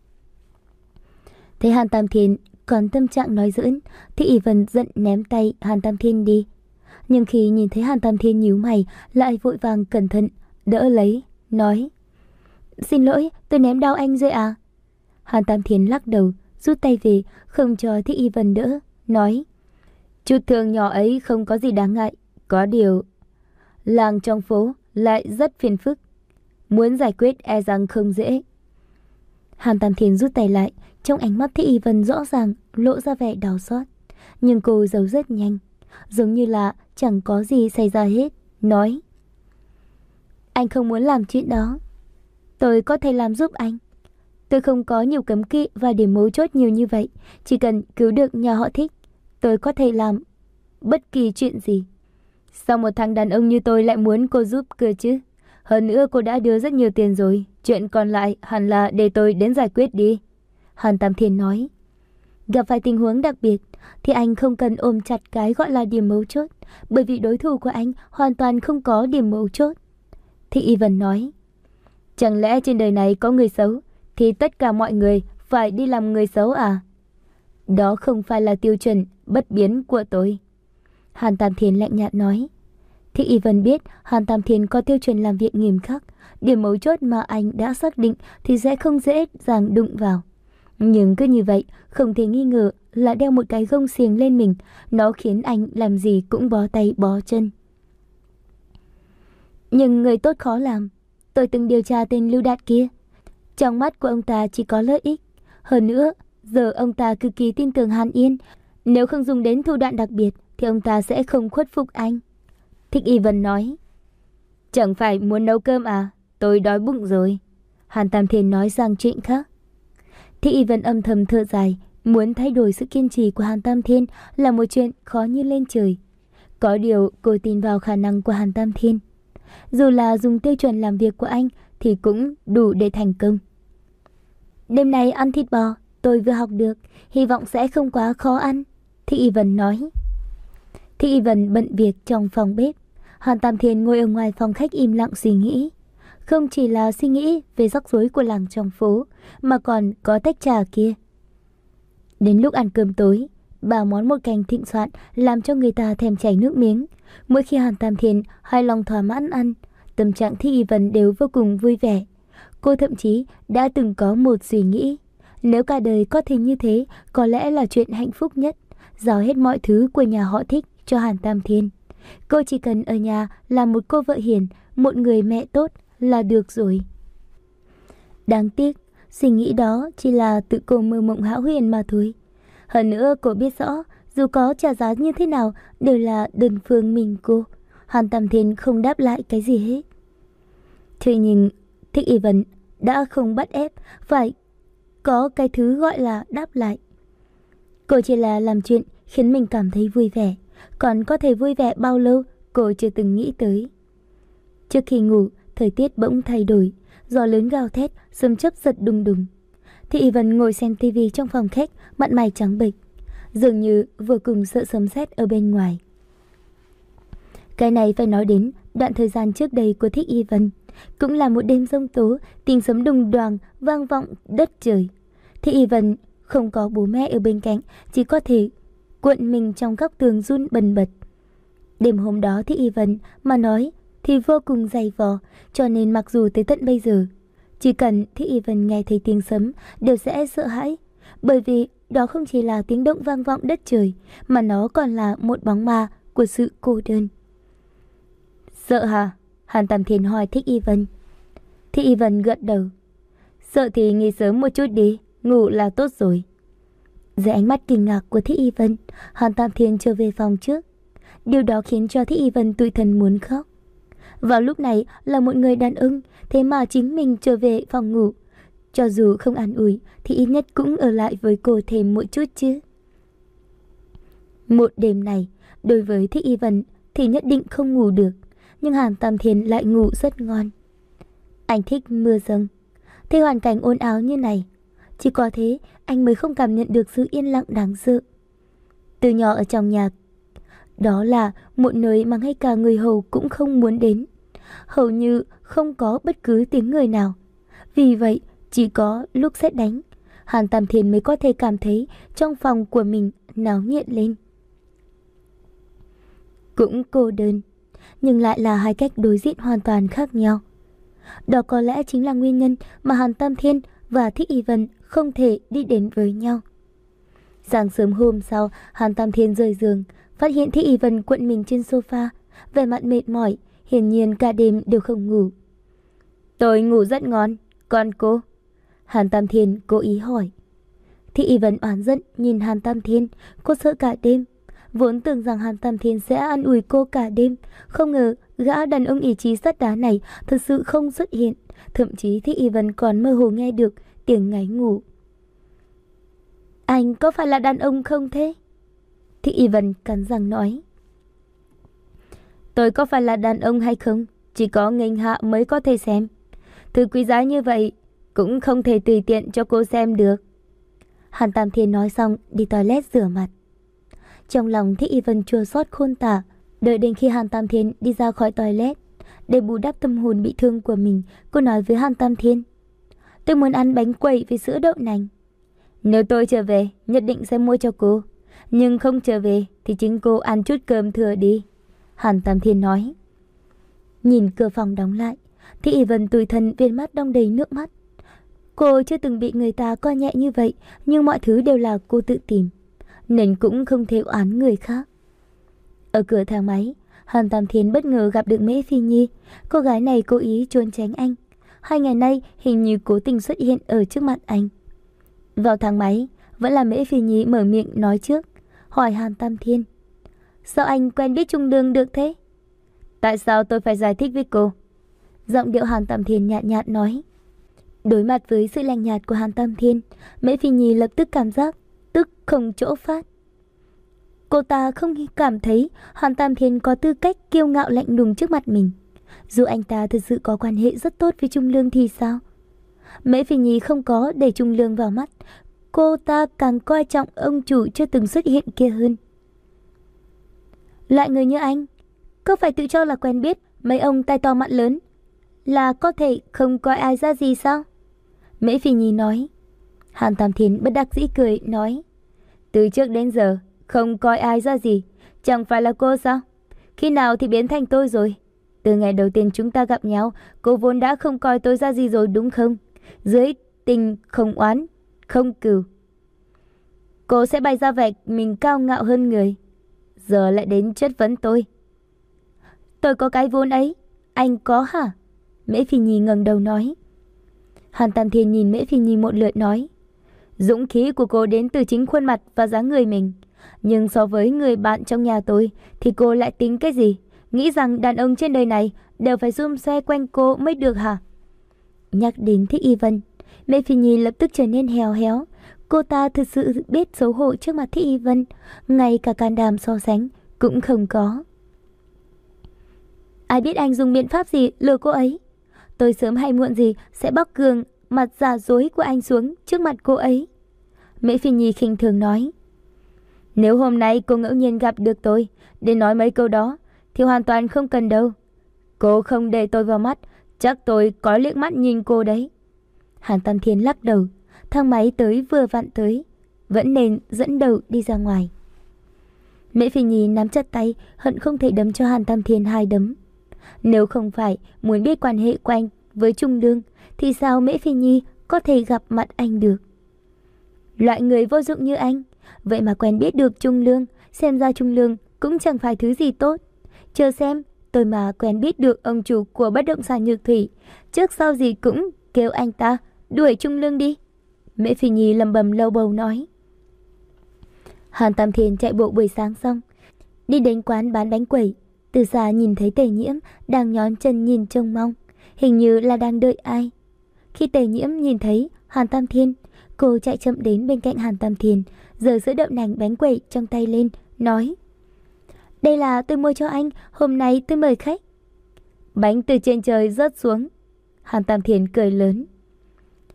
Thấy Hàn Tam Thiên còn tâm trạng nói giỡn, Thị Y Vân giận ném tay Hàn Tam Thiên đi. Nhưng khi nhìn thấy Hàn Tam Thiên nhíu mày, lại vội vàng cẩn thận đỡ lấy, nói: Xin lỗi, tôi ném đau anh rồi à? Hàn Tam Thiên lắc đầu, rút tay về, không cho Thị Y Vân đỡ, nói: Chút thương nhỏ ấy không có gì đáng ngại, có điều làng trong phố lại rất phiền phức, muốn giải quyết e rằng không dễ. Hàn Tam Thiên rút tay lại, trong ánh mắt Thị Y Vân rõ ràng lộ ra vẻ đau xót, nhưng cô giấu rất nhanh, giống như là chẳng có gì xảy ra hết, nói: Anh không muốn làm chuyện đó, tôi có thể làm giúp anh. Tôi không có nhiều cấm kỵ và điểm mấu chốt nhiều như vậy, chỉ cần cứu được nhà họ Thích, tôi có thể làm bất kỳ chuyện gì. Sao một thằng đàn ông như tôi lại muốn cô giúp cơ chứ? Hơn nữa cô đã đưa rất nhiều tiền rồi, chuyện còn lại hẳn là để tôi đến giải quyết đi. Hàn Tam Thiên nói. Gặp phải tình huống đặc biệt thì anh không cần ôm chặt cái gọi là điểm mấu chốt, bởi vì đối thủ của anh hoàn toàn không có điểm mấu chốt. Thị Y Vân nói. Chẳng lẽ trên đời này có người xấu thì tất cả mọi người phải đi làm người xấu à? Đó không phải là tiêu chuẩn bất biến của tôi. Hàn Tam Thiên lạnh nhạt nói. Thị Y Vân biết Hàn Tam Thiên có tiêu chuẩn làm việc nghiêm khắc, điểm mấu chốt mà anh đã xác định thì sẽ không dễ dàng đụng vào. Nhưng cứ như vậy, không thể nghi ngờ là đeo một cái gông xiềng lên mình, nó khiến anh làm gì cũng bó tay bó chân. Nhưng người tốt khó làm. Tôi từng điều tra tên Lưu Đạt kia. Trong mắt của ông ta chỉ có lợi ích. Hơn nữa, giờ ông ta cực kỳ tin tưởng Hàn Yên. Nếu không dùng đến thủ đoạn đặc biệt thì ông ta sẽ không khuất phục anh. Thích Y Vân nói. Chẳng phải muốn nấu cơm à? Tôi đói bụng rồi. Hàn Tam Thiên nói sang chuyện khác. Thích Y Vân âm thầm thở dài. Muốn thay đổi sự kiên trì của Hàn Tam Thiên là một chuyện khó như lên trời. Có điều cô tin vào khả năng của Hàn Tam Thiên. Dù là dùng tiêu chuẩn làm việc của anh thì cũng đủ để thành công. Đêm nay ăn thịt bò, tôi vừa học được, hy vọng sẽ không quá khó ăn. Thị Y Vân nói. Thị Y Vân bận việc trong phòng bếp. Hàn Tam Thiên ngồi ở ngoài phòng khách im lặng suy nghĩ. Không chỉ là suy nghĩ về rắc rối của làng trong phố, mà còn có tách trà kia. Đến lúc ăn cơm tối, bà món một canh thịnh soạn làm cho người ta thèm chảy nước miếng. Mỗi khi Hàn Tam Thiên hài lòng thỏa mãn ăn, tâm trạng Thị Y Vân đều vô cùng vui vẻ. Cô thậm chí đã từng có một suy nghĩ, nếu cả đời có thể như thế, có lẽ là chuyện hạnh phúc nhất, giao hết mọi thứ của nhà họ Thích cho Hàn Tam Thiên. Cô chỉ cần ở nhà làm một cô vợ hiền, một người mẹ tốt là được rồi. Đáng tiếc, suy nghĩ đó chỉ là tự cô mơ mộng hão huyền mà thôi. Hơn nữa cô biết rõ, dù có trả giá như thế nào đều là đơn phương mình cô. Hàn Tam Thiên không đáp lại cái gì hết. Thế nhưng Thích Y Vân đã không bắt ép phải có cái thứ gọi là đáp lại. Cô chỉ là làm chuyện khiến mình cảm thấy vui vẻ. Còn có thể vui vẻ bao lâu cô chưa từng nghĩ tới. Trước khi ngủ, thời tiết bỗng thay đổi, gió lớn gào thét, sấm chớp giật đùng đùng. Thị Y Vân ngồi xem tivi trong phòng khách, mặt mày trắng bệch, dường như vô cùng sợ sấm sét ở bên ngoài. Cái này phải nói đến đoạn thời gian trước đây của Thích Y Vân, cũng là một đêm giông tố, tiếng sấm đùng đoàng vang vọng đất trời. Thích Y Vân không có bố mẹ ở bên cạnh, chỉ có thể cuộn mình trong góc tường run bần bật. Đêm hôm đó Thích Y Vân mà nói thì vô cùng dày vò, cho nên mặc dù tới tận bây giờ, chỉ cần Thích Y Vân nghe thấy tiếng sấm đều sẽ sợ hãi, bởi vì đó không chỉ là tiếng động vang vọng đất trời, mà nó còn là một bóng ma của sự cô đơn. Sợ hả? Hàn Tam Thiên hỏi Thích Y Vân. Thích Y Vân gật đầu. Sợ thì nghỉ sớm một chút đi, ngủ là tốt rồi. Dưới ánh mắt kinh ngạc của Thích Y Vân, Hàn Tam Thiên trở về phòng trước. Điều đó khiến cho Thích Y Vân tủi thân muốn khóc. Vào lúc này là một người đàn ông, thế mà chính mình trở về phòng ngủ. Cho dù không an ủi thì ít nhất cũng ở lại với cô thêm một chút chứ. Một đêm này, đối với Thích Y Vân thì nhất định không ngủ được, nhưng Hàn Tam Thiên lại ngủ rất ngon. Anh thích mưa rông. Thế hoàn cảnh ồn ào như này, chỉ có thế anh mới không cảm nhận được sự yên lặng đáng sợ. Từ nhỏ ở trong nhà, đó là một nơi mà ngay cả người hầu cũng không muốn đến. Hầu như không có bất cứ tiếng người nào. Vì vậy, chỉ có lúc sét đánh, Hàn Tam Thiên mới có thể cảm thấy trong phòng của mình náo nhiệt lên. Cũng cô đơn, nhưng lại là hai cách đối diện hoàn toàn khác nhau. Đó có lẽ chính là nguyên nhân mà Hàn Tam Thiên và Thích Y Vân không thể đi đến với nhau. Sáng sớm hôm sau, Hàn Tam Thiên rời giường, phát hiện Thích Y Vân cuộn mình trên sofa, vẻ mặt mệt mỏi, hiển nhiên cả đêm đều không ngủ. Tôi ngủ rất ngon, còn cô? Hàn Tam Thiên cố ý hỏi. Thích Y Vân oán giận nhìn Hàn Tam Thiên, cô sợ cả đêm. Vốn tưởng rằng Hàn Tam Thiên sẽ an ủi cô cả đêm, không ngờ gã đàn ông ý chí sắt đá này thực sự không xuất hiện. Thậm chí Thích Y Vân còn mơ hồ nghe được tiếng ngáy ngủ. Anh có phải là đàn ông không thế? Thích Y Vân cắn răng nói. Tôi có phải là đàn ông hay không, chỉ có nghênh hạ mới có thể xem. Thứ quý giá như vậy cũng không thể tùy tiện cho cô xem được. Hàn Tam Thiên nói xong đi toilet rửa mặt. Trong lòng Thích Y Vân chua xót khôn tả, đợi đến khi Hàn Tam Thiên đi ra khỏi toilet. Để bù đắp tâm hồn bị thương của mình, cô nói với Hàn Tam Thiên. Tôi muốn ăn bánh quẩy với sữa đậu nành. Nếu tôi trở về, nhất định sẽ mua cho cô. Nhưng không trở về thì chính cô ăn chút cơm thừa đi. Hàn Tam Thiên nói. Nhìn cửa phòng đóng lại, Thích Y Vân tủi thân viên mắt đong đầy nước mắt. Cô chưa từng bị người ta coi nhẹ như vậy, nhưng mọi thứ đều là cô tự tìm, nên cũng không thể oán người khác. Ở cửa thang máy, Hàn Tam Thiên bất ngờ gặp được Mễ Phi Nhi. Cô gái này cố ý trốn tránh anh. Hai ngày nay hình như cố tình xuất hiện ở trước mặt anh. Vào thang máy, vẫn là Mễ Phi Nhi mở miệng nói trước, hỏi Hàn Tam Thiên. Sao anh quen biết Trung Lương được thế? Tại sao tôi phải giải thích với cô? Giọng điệu Hàn Tam Thiên nhạt nhạt nói. Đối mặt với sự lạnh nhạt của Hàn Tam Thiên, Mễ Phi Nhi lập tức cảm giác tức không chỗ phát. Cô ta không cảm thấy Hàn Tam Thiên có tư cách kiêu ngạo lạnh lùng trước mặt mình. Dù anh ta thực sự có quan hệ rất tốt với Trung Lương thì sao? Mễ Phi Nhi không có để Trung Lương vào mắt, cô ta càng coi trọng ông chủ chưa từng xuất hiện kia hơn. Loại người như anh, có phải tự cho là quen biết mấy ông tai to mặt lớn là có thể không coi ai ra gì sao? Mễ Phi Nhi nói. Hàn Tam Thiên bất đắc dĩ cười nói. Từ trước đến giờ không coi ai ra gì, chẳng phải là cô sao? Khi nào thì biến thành tôi rồi? Từ ngày đầu tiên chúng ta gặp nhau, cô vốn đã không coi tôi ra gì rồi đúng không? Dưới tình không oán, không cừu, cô sẽ bày ra vẻ mình cao ngạo hơn người, giờ lại đến chất vấn tôi. Tôi có cái vốn ấy, anh có hả? Mễ Phi Nhi ngẩng đầu nói. Hàn Tam Thiên nhìn Mễ Phi Nhi một lượt nói. Dũng khí của cô đến từ chính khuôn mặt và dáng người mình, nhưng so với người bạn trong nhà tôi thì cô lại tính cái gì? Nghĩ rằng đàn ông trên đời này đều phải xung xoe quanh cô mới được hả? Nhắc đến Thích Y Vân, Mễ Phi Nhi lập tức trở nên héo héo. Cô ta thực sự biết xấu hổ trước mặt Thích Y Vân, ngay cả can đảm so sánh cũng không có. Ai biết anh dùng biện pháp gì lừa cô ấy? Tôi sớm hay muộn gì sẽ bóc gương mặt giả dối của anh xuống trước mặt cô ấy. Mễ Phi Nhi khinh thường nói. Nếu hôm nay cô ngẫu nhiên gặp được tôi để nói mấy câu đó thì hoàn toàn không cần đâu. Cô không để tôi vào mắt, chắc tôi có liếc mắt nhìn cô đấy. Hàn Tam Thiên lắc đầu. Thang máy tới vừa vặn tới, vẫn nên dẫn đầu đi ra ngoài. Mễ Phi Nhi nắm chặt tay, hận không thể đấm cho Hàn Tam Thiên hai đấm. Nếu không phải muốn biết quan hệ của anh với Trung Lương thì sao Mễ Phi Nhi có thể gặp mặt anh được? Loại người vô dụng như anh, vậy mà quen biết được Trung Lương, xem ra Trung Lương cũng chẳng phải thứ gì tốt. Chờ xem, tôi mà quen biết được ông chủ của bất động sản Nhược Thủy, trước sau gì cũng kêu anh ta đuổi Trung Lương đi. Mễ Phi Nhi lầm bầm lâu bầu nói. Hàn Tam Thiên chạy bộ buổi sáng xong, đi đến quán bán bánh quẩy. Từ xa nhìn thấy Tề Nhiễm đang nhón chân nhìn trông mong, hình như là đang đợi ai. Khi Tề Nhiễm nhìn thấy Hàn Tam Thiên, cô chạy chậm đến bên cạnh Hàn Tam Thiên, giơ sữa đậu nành bánh quẩy trong tay lên, nói. Đây là tôi mua cho anh, hôm nay tôi mời khách. Bánh từ trên trời rớt xuống. Hàn Tam Thiên cười lớn.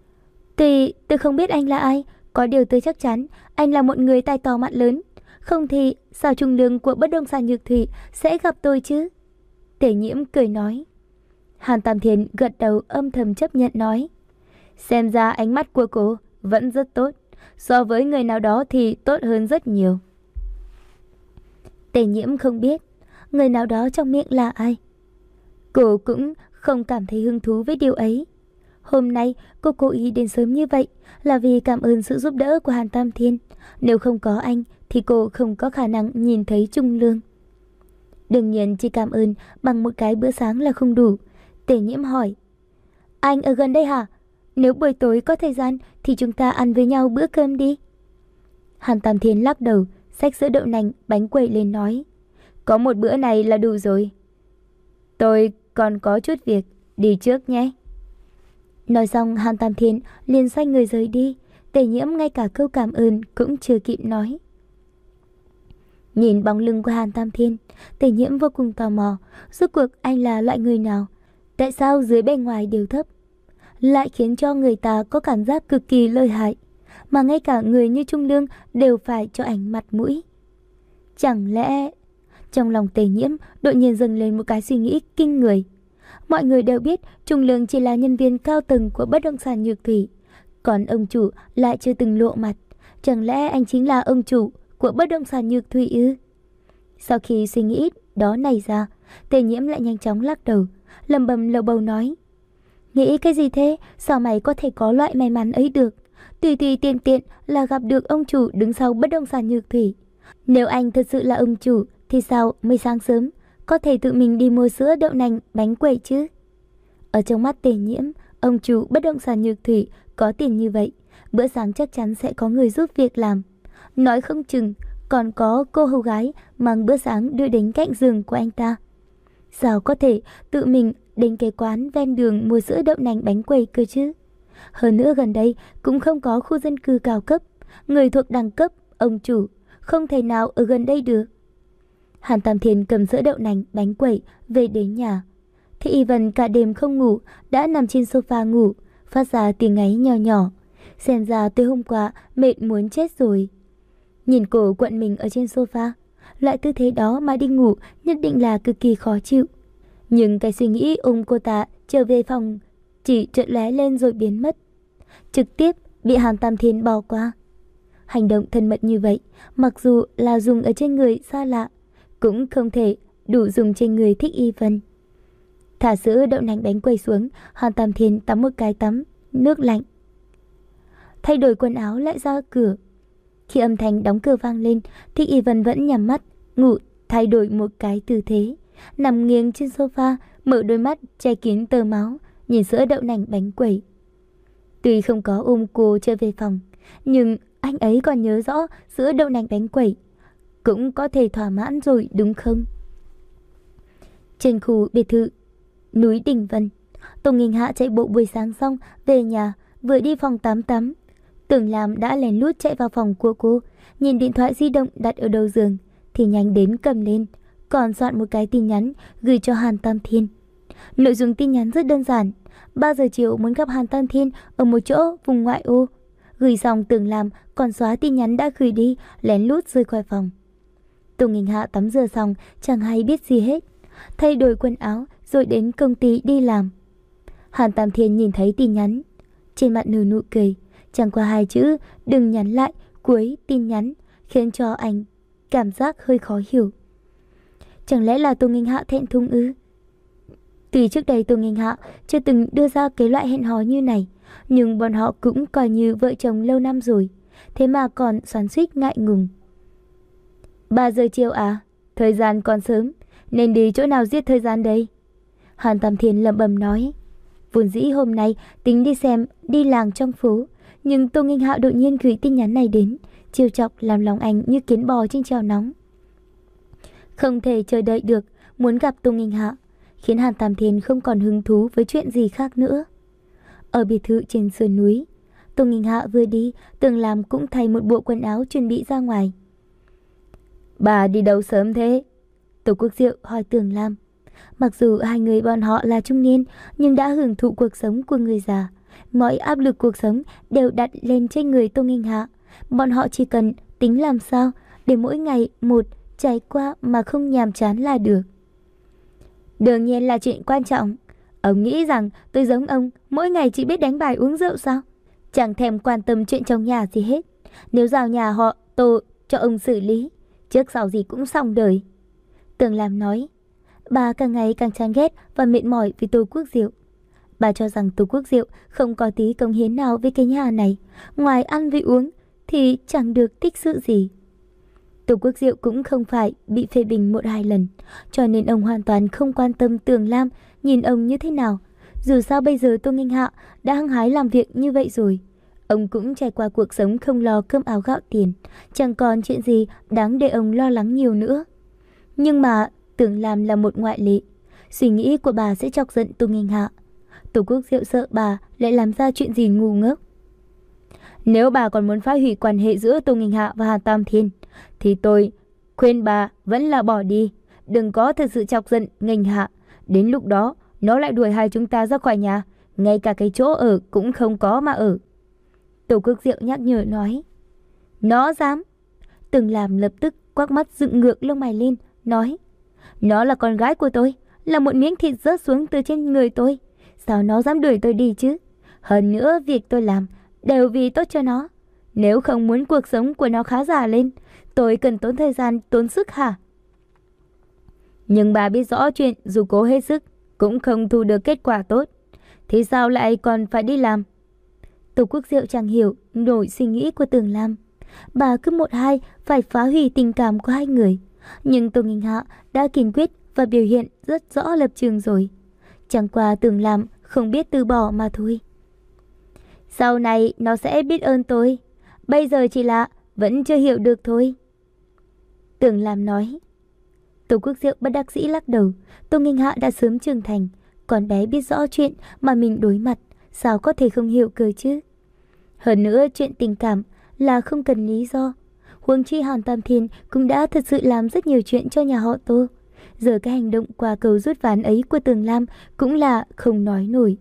Tuy tôi không biết anh là ai, có điều tôi chắc chắn anh là một người tài to mặt lớn. Không thì sao Trung Lương của bất động sản Nhược Thủy sẽ gặp tôi chứ? Tề Nhiễm cười nói. Hàn Tam Thiên gật đầu âm thầm chấp nhận nói. Xem ra ánh mắt của cô vẫn rất tốt, so với người nào đó thì tốt hơn rất nhiều. Tề Nhiễm không biết người nào đó trong miệng là ai. Cô cũng không cảm thấy hứng thú với điều ấy. Hôm nay cô cố ý đến sớm như vậy là vì cảm ơn sự giúp đỡ của Hàn Tam Thiên. Nếu không có anh thì cô không có khả năng nhìn thấy Trung Lương. Đương nhiên chỉ cảm ơn bằng một cái bữa sáng là không đủ. Tề Nhiễm hỏi. Anh ở gần đây hả? Nếu buổi tối có thời gian thì chúng ta ăn với nhau bữa cơm đi. Hàn Tam Thiên lắc đầu, xách sữa đậu nành, bánh quẩy lên nói. Có một bữa này là đủ rồi. Tôi còn có chút việc, đi trước nhé. Nói xong Hàn Tam Thiên liền xoay người rời đi. Tề Nhiễm ngay cả câu cảm ơn cũng chưa kịp nói. Nhìn bóng lưng của Hàn Tam Thiên, Tề Nhiễm vô cùng tò mò. Rốt cuộc anh là loại người nào? Tại sao dưới bề ngoài đều thấp lại khiến cho người ta có cảm giác cực kỳ lợi hại, mà ngay cả người như Trung Lương đều phải cho ảnh mặt mũi? Chẳng lẽ... Trong lòng Tề Nhiễm đột nhiên dâng lên một cái suy nghĩ kinh người. Mọi người đều biết Trung Lương chỉ là nhân viên cao tầng của bất động sản Nhược Thủy, còn ông chủ lại chưa từng lộ mặt. Chẳng lẽ anh chính là ông chủ của bất động sản Nhược Thủy ư? Sau khi suy nghĩ đó này ra, Tề Nhiễm lại nhanh chóng lắc đầu, lẩm bẩm lầu bầu nói. Nghĩ cái gì thế? Sao mày có thể có loại may mắn ấy được? Tùy tùy tiện tiện là gặp được ông chủ đứng sau bất động sản Nhược Thủy. Nếu anh thật sự là ông chủ thì sao mới sáng sớm có thể tự mình đi mua sữa đậu nành bánh quẩy chứ? Ở trong mắt Tề Nhiễm, ông chủ bất động sản Nhược Thủy có tiền như vậy, bữa sáng chắc chắn sẽ có người giúp việc làm. Nói không chừng còn có cô hầu gái mang bữa sáng đưa đến cạnh giường của anh ta. Sao có thể tự mình đến cái quán ven đường mua sữa đậu nành bánh quẩy cơ chứ? Hơn nữa gần đây cũng không có khu dân cư cao cấp, người thuộc đẳng cấp ông chủ không thể nào ở gần đây được. Hàn Tam Thiên cầm sữa đậu nành bánh quẩy về đến nhà. Thì Y Vân cả đêm không ngủ, đã nằm trên sofa ngủ, phát ra tiếng ngáy nhỏ nhỏ. Xem ra tối hôm qua mệt muốn chết rồi. Nhìn cô quặn mình ở trên sofa, loại tư thế đó mà đi ngủ nhất định là cực kỳ khó chịu. Nhưng cái suy nghĩ ôm cô ta trở về phòng chỉ chợt lóe lên rồi biến mất, trực tiếp bị Hàn Tam Thiên bỏ qua. Hành động thân mật như vậy, mặc dù là dùng ở trên người xa lạ, cũng không thể đủ dùng trên người Thích Y Vân. Thả sữa đậu nành bánh quẩy xuống, Hàn Tam Thiên tắm một cái tắm nước lạnh, thay đổi quần áo lại ra cửa. Khi âm thanh đóng cửa vang lên, Thích Y Vân vẫn nhắm mắt ngủ, thay đổi một cái tư thế, nằm nghiêng trên sofa, mở đôi mắt che kín tơ máu, nhìn sữa đậu nành bánh quẩy. Tuy không có ôm cô trở về phòng, nhưng anh ấy còn nhớ rõ sữa đậu nành bánh quẩy cũng có thể thỏa mãn rồi đúng không? Trên khu biệt thự núi Đình Vân, Tùng Nghinh Hạ chạy bộ buổi sáng xong về nhà, vừa đi phòng tắm tắm, Tưởng Lam đã lén lút chạy vào phòng của cô, nhìn điện thoại di động đặt ở đầu giường thì nhanh đến cầm lên, còn soạn một cái tin nhắn gửi cho Hàn Tam Thiên. Nội dung tin nhắn rất đơn giản: ba giờ chiều muốn gặp Hàn Tam Thiên ở một chỗ vùng ngoại ô. Gửi xong Tưởng Lam còn xóa tin nhắn đã gửi đi, lén lút rời khỏi phòng. Tùng Nghinh Hạ tắm rửa xong chẳng hay biết gì hết, thay đổi quần áo rồi đến công ty đi làm. Hàn Tam Thiên nhìn thấy tin nhắn, trên mặt nở nụ cười, chẳng qua hai chữ đừng nhắn lại cuối tin nhắn khiến cho anh cảm giác hơi khó hiểu. Chẳng lẽ là Tùng Nghinh Hạ thẹn thùng ư? Từ trước đây Tùng Nghinh Hạ chưa từng đưa ra cái loại hẹn hò như này, nhưng bọn họ cũng coi như vợ chồng lâu năm rồi, thế mà còn xoắn xuýt ngại ngùng. Ba giờ chiều à? Thời gian còn sớm, nên đi chỗ nào giết thời gian đây? Hàn Tam Thiên lẩm bẩm nói. Vốn dĩ hôm nay tính đi xem đi làng trong phố, nhưng Tô Nghinh Hạ đột nhiên gửi tin nhắn này đến, trêu chọc làm lòng anh như kiến bò trên chảo nóng. Không thể chờ đợi được, muốn gặp Tô Nghinh Hạ, khiến Hàn Tam Thiên không còn hứng thú với chuyện gì khác nữa. Ở biệt thự trên sườn núi, Tô Nghinh Hạ vừa đi, Tưởng Lam cũng thay một bộ quần áo chuẩn bị ra ngoài. Bà đi đâu sớm thế? Tổ Quốc Diệu hỏi Tưởng Lam. Mặc dù hai người bọn họ là trung niên, nhưng đã hưởng thụ cuộc sống của người già, Mọi áp lực cuộc sống đều đặt lên trên người Tô Nghênh Hạ. Bọn họ chỉ cần tính làm sao để mỗi ngày một trải qua mà không nhàm chán là được. Đương nhiên là chuyện quan trọng. Ông nghĩ rằng tôi giống ông, mỗi ngày chỉ biết đánh bài uống rượu sao? Chẳng thèm quan tâm chuyện trong nhà gì hết. Nếu giao nhà họ Tô cho ông xử lý, trước sau gì cũng xong đời. Tường Lam nói. Bà càng ngày càng chán ghét và mệt mỏi vì Tô Quốc Diệu. Bà cho rằng Tô Quốc Diệu không có tí công hiến nào với cái nhà này, ngoài ăn với uống thì chẳng được tích sự gì. Tô Quốc Diệu cũng không phải bị phê bình một hai lần, cho nên ông hoàn toàn không quan tâm Tường Lam nhìn ông như thế nào. Dù sao bây giờ Tô Nghênh Hạ đã hăng hái làm việc như vậy rồi. Ông cũng trải qua cuộc sống không lo cơm áo gạo tiền, chẳng còn chuyện gì đáng để ông lo lắng nhiều nữa. Nhưng mà Tường Lam là một ngoại lệ. Suy nghĩ của bà sẽ chọc giận Tô Nghênh Hạ. Tô Quốc Diệu sợ bà lại làm ra chuyện gì ngu ngốc. Nếu bà còn muốn phá hủy quan hệ giữa Tô Nghênh Hạ và Hàn Tam Thiên, thì tôi khuyên bà vẫn là bỏ đi. Đừng có thật sự chọc giận Nghênh Hạ. Đến lúc đó nó lại đuổi hai chúng ta ra khỏi nhà, ngay cả cái chỗ ở cũng không có mà ở. Tô Quốc Diệu nhắc nhở nói. Nó dám? Tường Lam lập tức quắc mắt dựng ngược lông mày lên, nói. Nó là con gái của tôi, là một miếng thịt rớt xuống từ trên người tôi. Sao nó dám đuổi tôi đi chứ? Hơn nữa việc tôi làm đều vì tốt cho nó. Nếu không muốn cuộc sống của nó khá giả lên, tôi cần tốn thời gian, tốn sức hả? Nhưng bà biết rõ chuyện dù cố hết sức cũng không thu được kết quả tốt, thì sao lại còn phải đi làm? Tô Quốc Diệu chẳng hiểu nổi suy nghĩ của Tường Lam. Bà cứ một hai phải phá hủy tình cảm của hai người. Nhưng Tô Nghênh Hạ đã kiên quyết và biểu hiện rất rõ lập trường rồi. Chẳng qua Tường Lam không biết từ bỏ mà thôi. Sau này nó sẽ biết ơn tôi. Bây giờ chỉ là vẫn chưa hiểu được thôi. Tường Lam nói. Tô Quốc Diệu bất đắc dĩ lắc đầu. Tô Nghênh Hạ đã sớm trưởng thành, con bé biết rõ chuyện mà mình đối mặt, sao có thể không hiểu cơ chứ? Hơn nữa chuyện tình cảm là không cần lý do. Huống chi Hàn Tam Thiên cũng đã thật sự làm rất nhiều chuyện cho nhà họ Tô. Giờ cái hành động qua cầu rút ván ấy của Tường Lam cũng là không nói nổi.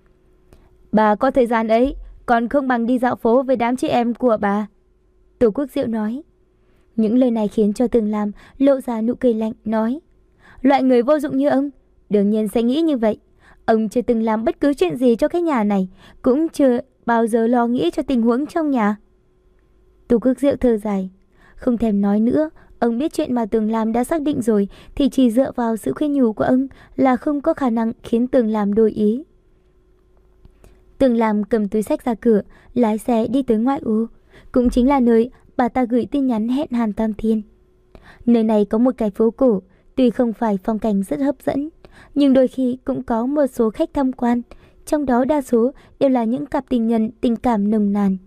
Bà có thời gian ấy còn không bằng đi dạo phố với đám chị em của bà. Tô Quốc Diệu nói. Những lời này khiến cho Tường Lam lộ ra nụ cười lạnh, nói. Loại người vô dụng như ông đương nhiên sẽ nghĩ như vậy. Ông chưa từng làm bất cứ chuyện gì cho cái nhà này, cũng chưa bao giờ lo nghĩ cho tình huống trong nhà. Tô Quốc Diệu thở dài, không thèm nói nữa. Ông biết chuyện mà Tường Lam đã xác định rồi, thì chỉ dựa vào sự khuyên nhủ của ông là không có khả năng khiến Tường Lam đổi ý. Tường Lam cầm túi xách ra cửa, lái xe đi tới ngoại ô, cũng chính là nơi bà ta gửi tin nhắn hẹn Hàn Tam Thiên. Nơi này có một cái phố cổ, tuy không phải phong cảnh rất hấp dẫn, nhưng đôi khi cũng có một số khách tham quan, trong đó đa số đều là những cặp tình nhân tình cảm nồng nàn.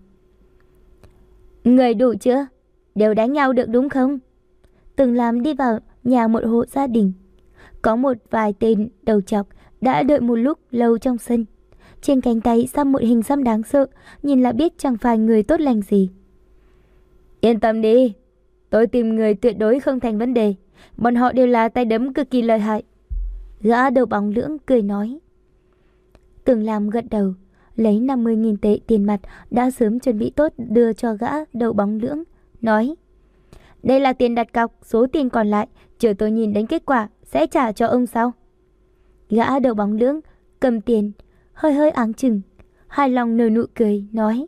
Người đủ chưa? Đều đánh nhau được đúng không? Tường Lam đi vào nhà một hộ gia đình. Có một vài tên đầu trọc đã đợi một lúc lâu trong sân. Trên cánh tay xăm một hình xăm đáng sợ, nhìn là biết chẳng phải người tốt lành gì. Yên tâm đi, tôi tìm người tuyệt đối không thành vấn đề. Bọn họ đều là tay đấm cực kỳ lợi hại. Gã đầu bóng lưỡng cười nói. Tường Lam gật đầu, lấy năm mươi nghìn tệ tiền mặt đã sớm chuẩn bị tốt đưa cho gã đầu bóng lưỡng, nói. Đây là tiền đặt cọc, số tiền còn lại chờ tôi nhìn đến kết quả sẽ trả cho ông sau. Gã đầu bóng lưỡng cầm tiền, hơi hơi áng chừng, hài lòng nở nụ cười, nói.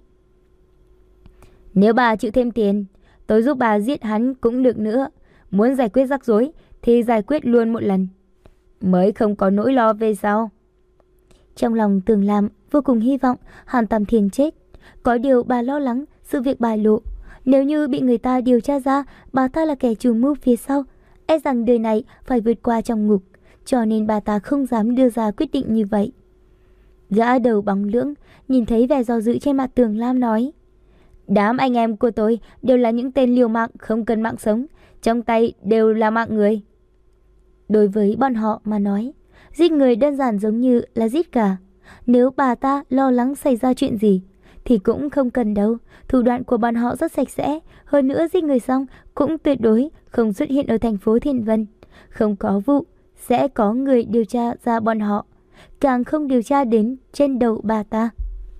Nếu bà chịu thêm tiền, tôi giúp bà giết hắn cũng được nữa. Muốn giải quyết rắc rối thì giải quyết luôn một lần, mới không có nỗi lo về sau. Trong lòng Tường Lam vô cùng hy vọng Hàn Tam Thiên chết. Có điều bà lo lắng sự việc bại lộ. Nếu như bị người ta điều tra ra bà ta là kẻ chủ mưu phía sau, e rằng đời này phải vượt qua trong ngục, cho nên bà ta không dám đưa ra quyết định như vậy. Gã đầu bóng lưỡng nhìn thấy vẻ do dự trên mặt Tường Lam, nói. Đám anh em của tôi đều là những tên liều mạng không cần mạng sống, trong tay đều là mạng người. Đối với bọn họ mà nói, giết người đơn giản giống như là giết gà. Nếu bà ta lo lắng xảy ra chuyện gì thì cũng không cần đâu. Thủ đoạn của bọn họ rất sạch sẽ. Hơn nữa giết người xong cũng tuyệt đối không xuất hiện ở thành phố Thiên Vân. Không có vụ sẽ có người điều tra ra bọn họ, càng không điều tra đến trên đầu bà ta.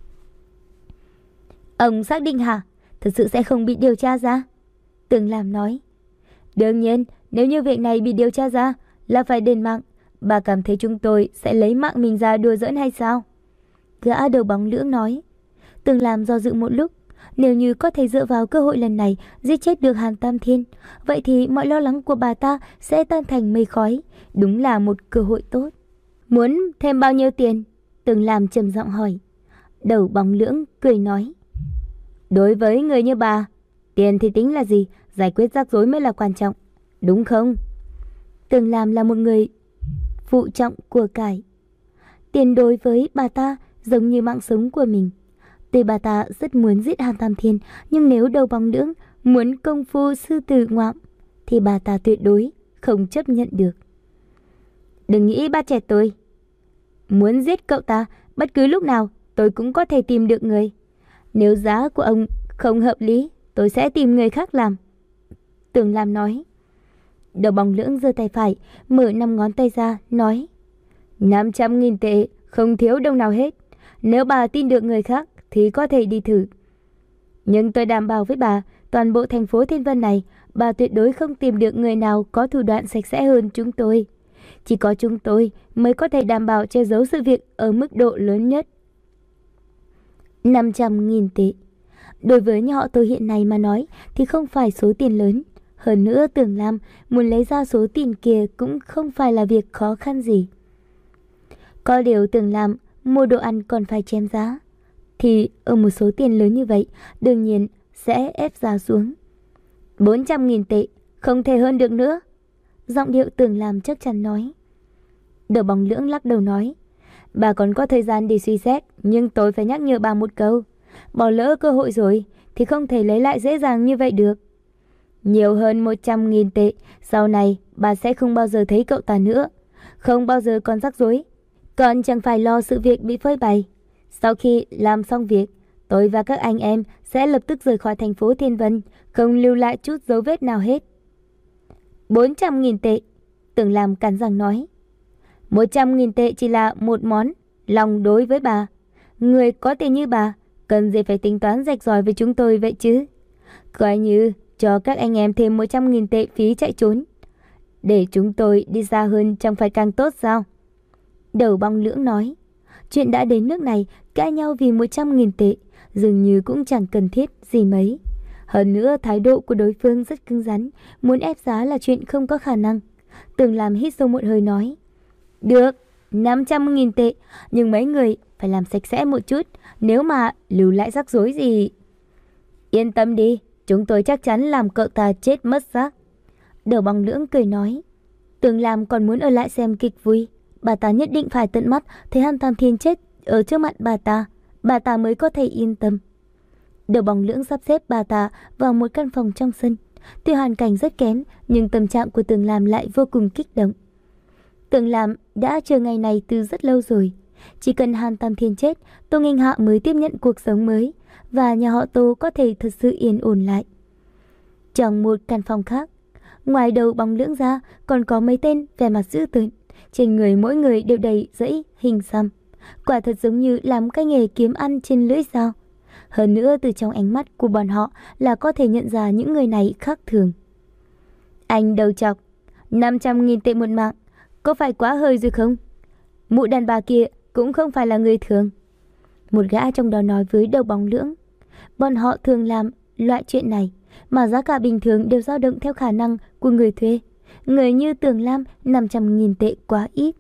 Ông xác định hả? Thật sự sẽ không bị điều tra ra? Tường Lam nói. Đương nhiên, nếu như việc này bị điều tra ra là phải đền mạng. Bà cảm thấy chúng tôi sẽ lấy mạng mình ra đùa giỡn hay sao? Gã đầu bóng lưỡng nói. Tường Lam do dự một lúc. Nếu như có thể dựa vào cơ hội lần này giết chết được Hàn Tam Thiên, vậy thì mọi lo lắng của bà ta sẽ tan thành mây khói. Đúng là một cơ hội tốt. Muốn thêm bao nhiêu tiền? Tường Lam trầm giọng hỏi. Đầu bóng lưỡng cười nói. Đối với người như bà, tiền thì tính là gì? Giải quyết rắc rối mới là quan trọng, đúng không? Tường Lam là một người phụ trọng của cải. Tiền đối với bà ta giống như mạng sống của mình. Tuy bà ta rất muốn giết Hàn Tam Thiên, nhưng nếu đầu bóng lưỡng muốn công phu sư tử ngoạm thì bà ta tuyệt đối không chấp nhận được. Đừng nghĩ bắt chẹt tôi. Muốn giết cậu ta, bất cứ lúc nào tôi cũng có thể tìm được người. Nếu giá của ông không hợp lý, tôi sẽ tìm người khác làm. Tường Lam nói. Đầu bóng lưỡng giơ tay phải, mở năm ngón tay ra, nói. năm trăm nghìn tệ, không thiếu đồng nào hết. Nếu bà tin được người khác thì có thể đi thử. Nhưng tôi đảm bảo với bà, toàn bộ thành phố Thiên Vân này, bà tuyệt đối không tìm được người nào có thủ đoạn sạch sẽ hơn chúng tôi. Chỉ có chúng tôi mới có thể đảm bảo che giấu sự việc ở mức độ lớn nhất. năm trăm nghìn tệ. Đối với nhà họ Tô hiện nay mà nói thì không phải số tiền lớn. Hơn nữa Tường Lam muốn lấy ra số tiền kia cũng không phải là việc khó khăn gì. Có điều Tường Lam mua đồ ăn còn phải chém giá, thì ở một số tiền lớn như vậy đương nhiên sẽ ép giá xuống. bốn trăm nghìn tệ, không thể hơn được nữa. Giọng điệu Tường Lam chắc chắn nói. Đầu bóng lưỡng lắc đầu nói. Bà còn có thời gian để suy xét, nhưng tôi phải nhắc nhở bà một câu. Bỏ lỡ cơ hội rồi thì không thể lấy lại dễ dàng như vậy được. Nhiều hơn một trăm nghìn tệ, sau này bà sẽ không bao giờ thấy cậu ta nữa. Không bao giờ còn rắc rối. Còn chẳng phải lo sự việc bị phơi bày. Sau khi làm xong việc, tôi và các anh em sẽ lập tức rời khỏi thành phố Thiên Vân, không lưu lại chút dấu vết nào hết. bốn trăm nghìn tệ, Tường Lam cắn răng nói. một trăm nghìn tệ chỉ là một món lòng đối với bà. Người có tiền như bà, cần gì phải tính toán rạch ròi với chúng tôi vậy chứ? Coi như cho các anh em thêm một trăm nghìn tệ phí chạy trốn. Để chúng tôi đi xa hơn chẳng phải càng tốt sao? Đầu bóng lưỡng nói. Chuyện đã đến nước này, cãi nhau vì một trăm nghìn tệ, dường như cũng chẳng cần thiết gì mấy. Hơn nữa thái độ của đối phương rất cứng rắn, muốn ép giá là chuyện không có khả năng. Tường Lam hít sâu một hơi nói. Được, năm trăm nghìn tệ, nhưng mấy người phải làm sạch sẽ một chút, nếu mà lưu lại rắc rối gì. Yên tâm đi, chúng tôi chắc chắn làm cậu ta chết mất xác. Đầu bóng lưỡng cười nói. Tường Lam còn muốn ở lại xem kịch vui. Bà ta nhất định phải tận mắt thấy Hàn Tam Thiên chết ở trước mặt bà ta, bà ta mới có thể yên tâm. Đầu bóng lưỡng sắp xếp bà ta vào một căn phòng trong sân. Tuy hoàn cảnh rất kém, nhưng tâm trạng của Tường Lam lại vô cùng kích động. Tường Lam đã chờ ngày này từ rất lâu rồi. Chỉ cần Hàn Tam Thiên chết, Tô Nghinh Hạ mới tiếp nhận cuộc sống mới, và nhà họ Tô có thể thật sự yên ổn lại. Trong một căn phòng khác, ngoài đầu bóng lưỡng ra còn có mấy tên vẻ mặt dữ tợn. Trên người mỗi người đều đầy dãy hình xăm, quả thật giống như làm cái nghề kiếm ăn trên lưỡi dao. Hơn nữa từ trong ánh mắt của bọn họ là có thể nhận ra những người này khác thường. Anh đầu chọc, năm trăm nghìn tệ một mạng, có phải quá hơi rồi không? Mụ đàn bà kia cũng không phải là người thường. Một gã trong đó nói với đầu bóng lưỡng. Bọn họ thường làm loại chuyện này, mà giá cả bình thường đều dao động theo khả năng của người thuê. Người như Tường Lam, năm trăm nghìn tệ quá ít.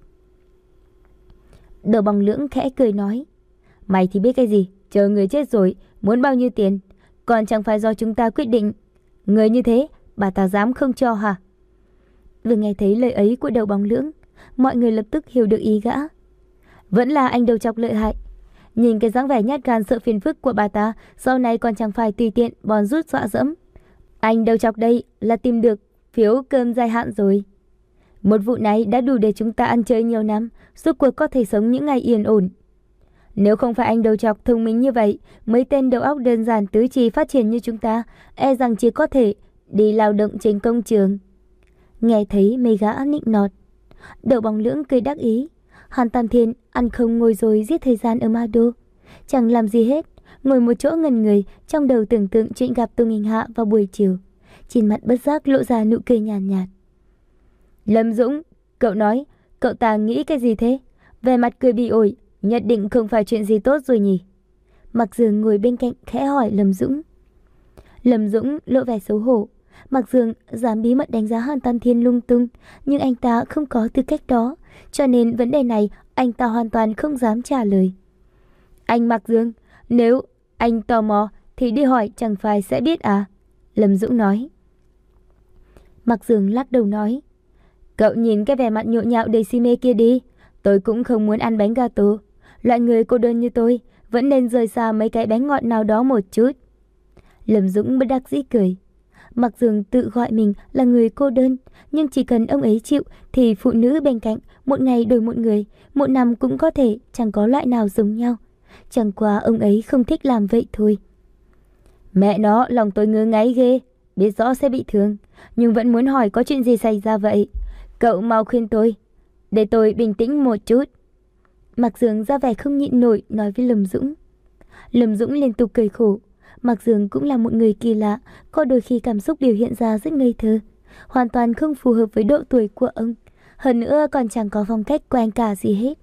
Đầu bóng lưỡng khẽ cười nói. Mày thì biết cái gì, chờ người chết rồi, muốn bao nhiêu tiền, còn chẳng phải do chúng ta quyết định. Người như thế, bà ta dám không cho hả? Vừa nghe thấy lời ấy của đầu bóng lưỡng, mọi người lập tức hiểu được ý gã. Vẫn là anh đầu chọc lợi hại. Nhìn cái dáng vẻ nhát gan sợ phiền phức của bà ta, sau này còn chẳng phải tùy tiện bòn rút dọa dẫm. Anh đầu chọc đây là tìm được phiếu cơm dài hạn rồi. Một vụ này đã đủ để chúng ta ăn chơi nhiều năm, suốt cuộc có thể sống những ngày yên ổn. Nếu không phải anh đầu chọc thông minh như vậy, mấy tên đầu óc đơn giản tứ chi phát triển như chúng ta, e rằng chỉ có thể đi lao động trên công trường. Nghe thấy mấy gã nịnh nọt, đầu bóng lưỡng cười đắc ý. Hàn Tam Thiên ăn không ngồi rồi giết thời gian ở Ma Đô, chẳng làm gì hết, ngồi một chỗ ngẩn người, trong đầu tưởng tượng chuyện gặp Tô Nghinh Hạ vào buổi chiều. Trên mặt bất giác lộ ra nụ cười nhàn nhạt, nhạt. Lâm Dũng, cậu nói, cậu ta nghĩ cái gì thế? Về mặt cười bị ổi, nhất định không phải chuyện gì tốt rồi nhỉ? Mạc Dương ngồi bên cạnh khẽ hỏi Lâm Dũng. Lâm Dũng lộ vẻ xấu hổ. Mạc Dương dám bí mật đánh giá Hàn Tam Thiên lung tung, nhưng anh ta không có tư cách đó, cho nên vấn đề này anh ta hoàn toàn không dám trả lời. Anh Mạc Dương, nếu anh tò mò thì đi hỏi chẳng phải sẽ biết à? Lâm Dũng nói. Mạc Dương lắc đầu nói, cậu nhìn cái vẻ mặt nhộn nhạo đầy si mê kia đi, tôi cũng không muốn ăn bánh gato. Loại người cô đơn như tôi vẫn nên rời xa mấy cái bánh ngọt nào đó một chút. Lâm Dũng bất đắc dĩ cười. Mạc Dương tự gọi mình là người cô đơn, nhưng chỉ cần ông ấy chịu thì phụ nữ bên cạnh một ngày đổi một người, một năm cũng có thể, chẳng có loại nào giống nhau. Chẳng qua ông ấy không thích làm vậy thôi. Mẹ nó, lòng tôi ngứa ngáy ghê, biết rõ sẽ bị thương, nhưng vẫn muốn hỏi có chuyện gì xảy ra vậy. Cậu mau khuyên tôi, để tôi bình tĩnh một chút. Mạc Dương ra vẻ không nhịn nổi nói với Lâm Dũng. Lâm Dũng liên tục cười khổ. Mạc Dương cũng là một người kỳ lạ, có đôi khi cảm xúc biểu hiện ra rất ngây thơ, hoàn toàn không phù hợp với độ tuổi của ông. Hơn nữa còn chẳng có phong cách của anh cả gì hết.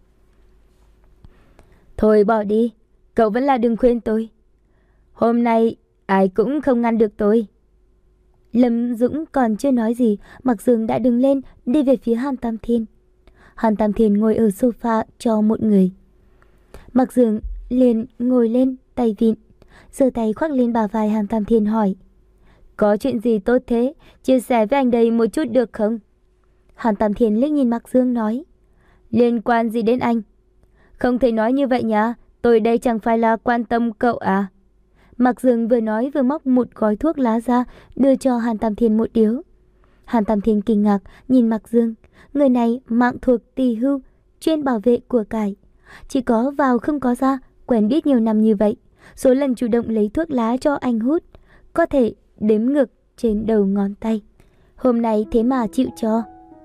Thôi bỏ đi, cậu vẫn là đừng khuyên tôi. Hôm nay ai cũng không ngăn được tôi. Lâm Dũng còn chưa nói gì, Mạc Dương đã đứng lên đi về phía Hàn Tam Thiên. Hàn Tam Thiên ngồi ở sofa cho một người. Mạc Dương liền ngồi lên, tay vịn, giơ tay khoác lên bả vai Hàn Tam Thiên hỏi, có chuyện gì tốt thế, chia sẻ với anh đây một chút được không? Hàn Tam Thiên liếc nhìn Mạc Dương nói, liên quan gì đến anh? Không thể nói như vậy nhá, tôi đây chẳng phải là quan tâm cậu à? Mạc Dương vừa nói vừa móc một gói thuốc lá ra, đưa cho Hàn Tam Thiên một điếu. Hàn Tam Thiên kinh ngạc nhìn Mạc Dương, người này mạng thuộc tỳ hưu, chuyên bảo vệ của cải, chỉ có vào không có ra, quen biết nhiều năm như vậy, số lần chủ động lấy thuốc lá cho anh hút có thể đếm ngược trên đầu ngón tay. Hôm nay thế mà chịu cho.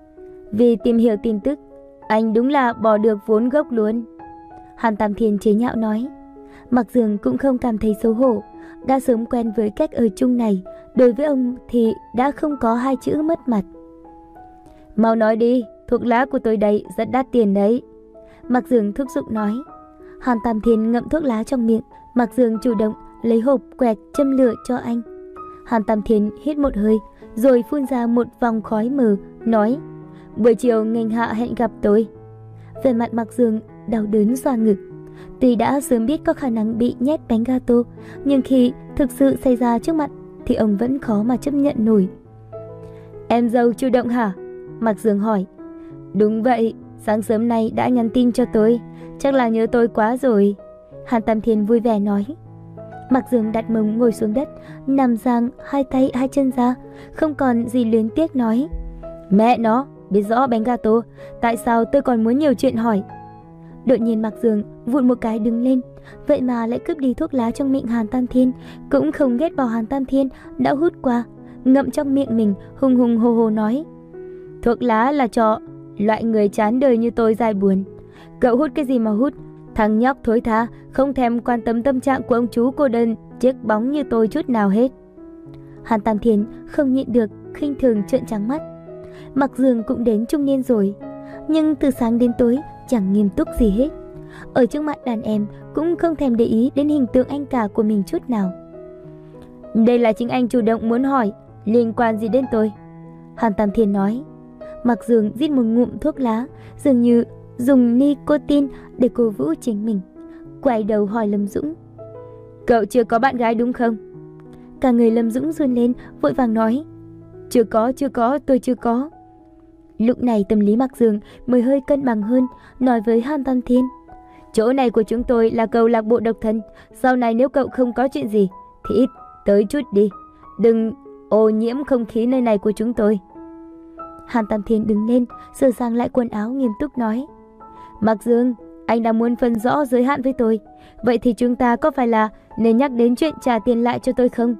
Vì tìm hiểu tin tức, anh đúng là bỏ được vốn gốc luôn. Hàn Tam Thiên chế nhạo nói. Mạc Dương cũng không cảm thấy xấu hổ, đã sớm quen với cách ở chung này, đối với ông thì đã không có hai chữ mất mặt. Mau nói đi, thuốc lá của tôi đây rất đắt tiền đấy. Mạc Dương thúc giục nói. Hàn Tam Thiên ngậm thuốc lá trong miệng, Mạc Dương chủ động lấy hộp quẹt châm lửa cho anh. Hàn Tam Thiên hít một hơi, rồi phun ra một vòng khói mờ, nói, buổi chiều Nghinh Hạ hẹn gặp tôi. Về mặt Mạc Dương đau đớn xoa ngực. Tuy đã sớm biết có khả năng bị nhét bánh gato, nhưng khi thực sự xảy ra trước mặt thì ông vẫn khó mà chấp nhận nổi. Em dâu chủ động hả? Mạc Dương hỏi. Đúng vậy, sáng sớm nay đã nhắn tin cho tôi, chắc là nhớ tôi quá rồi. Hàn Tam Thiên vui vẻ nói. Mạc Dương đặt mông ngồi xuống đất, nằm dang hai tay hai chân ra, không còn gì luyến tiếc nói, mẹ nó, biết rõ bánh gato, tại sao tôi còn muốn nhiều chuyện hỏi. Đột nhiên Mạc Dương vụn một cái đứng lên, vậy mà lại cướp đi thuốc lá trong miệng Hàn Tam Thiên, cũng không ghét bỏ Hàn Tam Thiên đã hút qua, ngậm trong miệng mình, hùng hùng hồ hồ nói, thuốc lá là cho loại người chán đời như tôi dai buồn. Cậu hút cái gì mà hút, thằng nhóc thối tha, không thèm quan tâm tâm trạng của ông chú cô đơn chiếc bóng như tôi chút nào hết. Hàn Tam Thiên không nhịn được khinh thường trợn trắng mắt. Mạc Dương cũng đến trung niên rồi, nhưng từ sáng đến tối chẳng nghiêm túc gì hết. Ở trước mặt đàn em cũng không thèm để ý đến hình tượng anh cả của mình chút nào. Đây là chính anh chủ động muốn hỏi, liên quan gì đến tôi? Hàn Tam Thiên nói. Mạc Dương rít một ngụm thuốc lá, dường như dùng nicotine để cổ vũ chính mình, quay đầu hỏi Lâm Dũng, cậu chưa có bạn gái đúng không? Cả người Lâm Dũng run lên, vội vàng nói, chưa có, chưa có, tôi chưa có. Lúc này tâm lý Mạc Dương mới hơi cân bằng hơn, nói với Hàn Tam Thiên, chỗ này của chúng tôi là câu lạc bộ độc thân, sau này nếu cậu không có chuyện gì thì ít tới chút đi, đừng ô nhiễm không khí nơi này của chúng tôi. Hàn Tam Thiên đứng lên, sửa sang lại quần áo, nghiêm túc nói, Mạc Dương, anh đã muốn phân rõ giới hạn với tôi, vậy thì chúng ta có phải là nên nhắc đến chuyện trả tiền lại cho tôi không?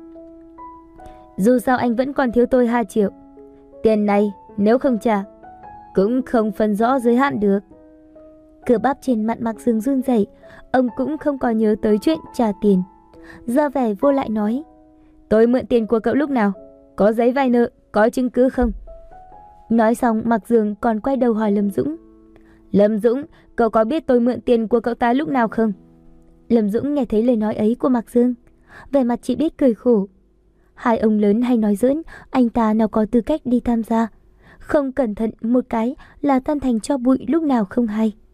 Dù sao anh vẫn còn thiếu tôi hai triệu. Tiền này nếu không trả cũng không phân rõ giới hạn được. Cơ bắp trên mặt Mạc Dương run rẩy, ông cũng không có nhớ tới chuyện trả tiền. Ra vẻ vô lại nói, tôi mượn tiền của cậu lúc nào? Có giấy vay nợ, có chứng cứ không? Nói xong Mạc Dương còn quay đầu hỏi Lâm Dũng. Lâm Dũng, cậu có biết tôi mượn tiền của cậu ta lúc nào không? Lâm Dũng nghe thấy lời nói ấy của Mạc Dương, vẻ mặt chỉ biết cười khổ. Hai ông lớn hay nói giỡn, anh ta nào có tư cách đi tham gia. Không cẩn thận một cái là tan thành tro bụi lúc nào không hay.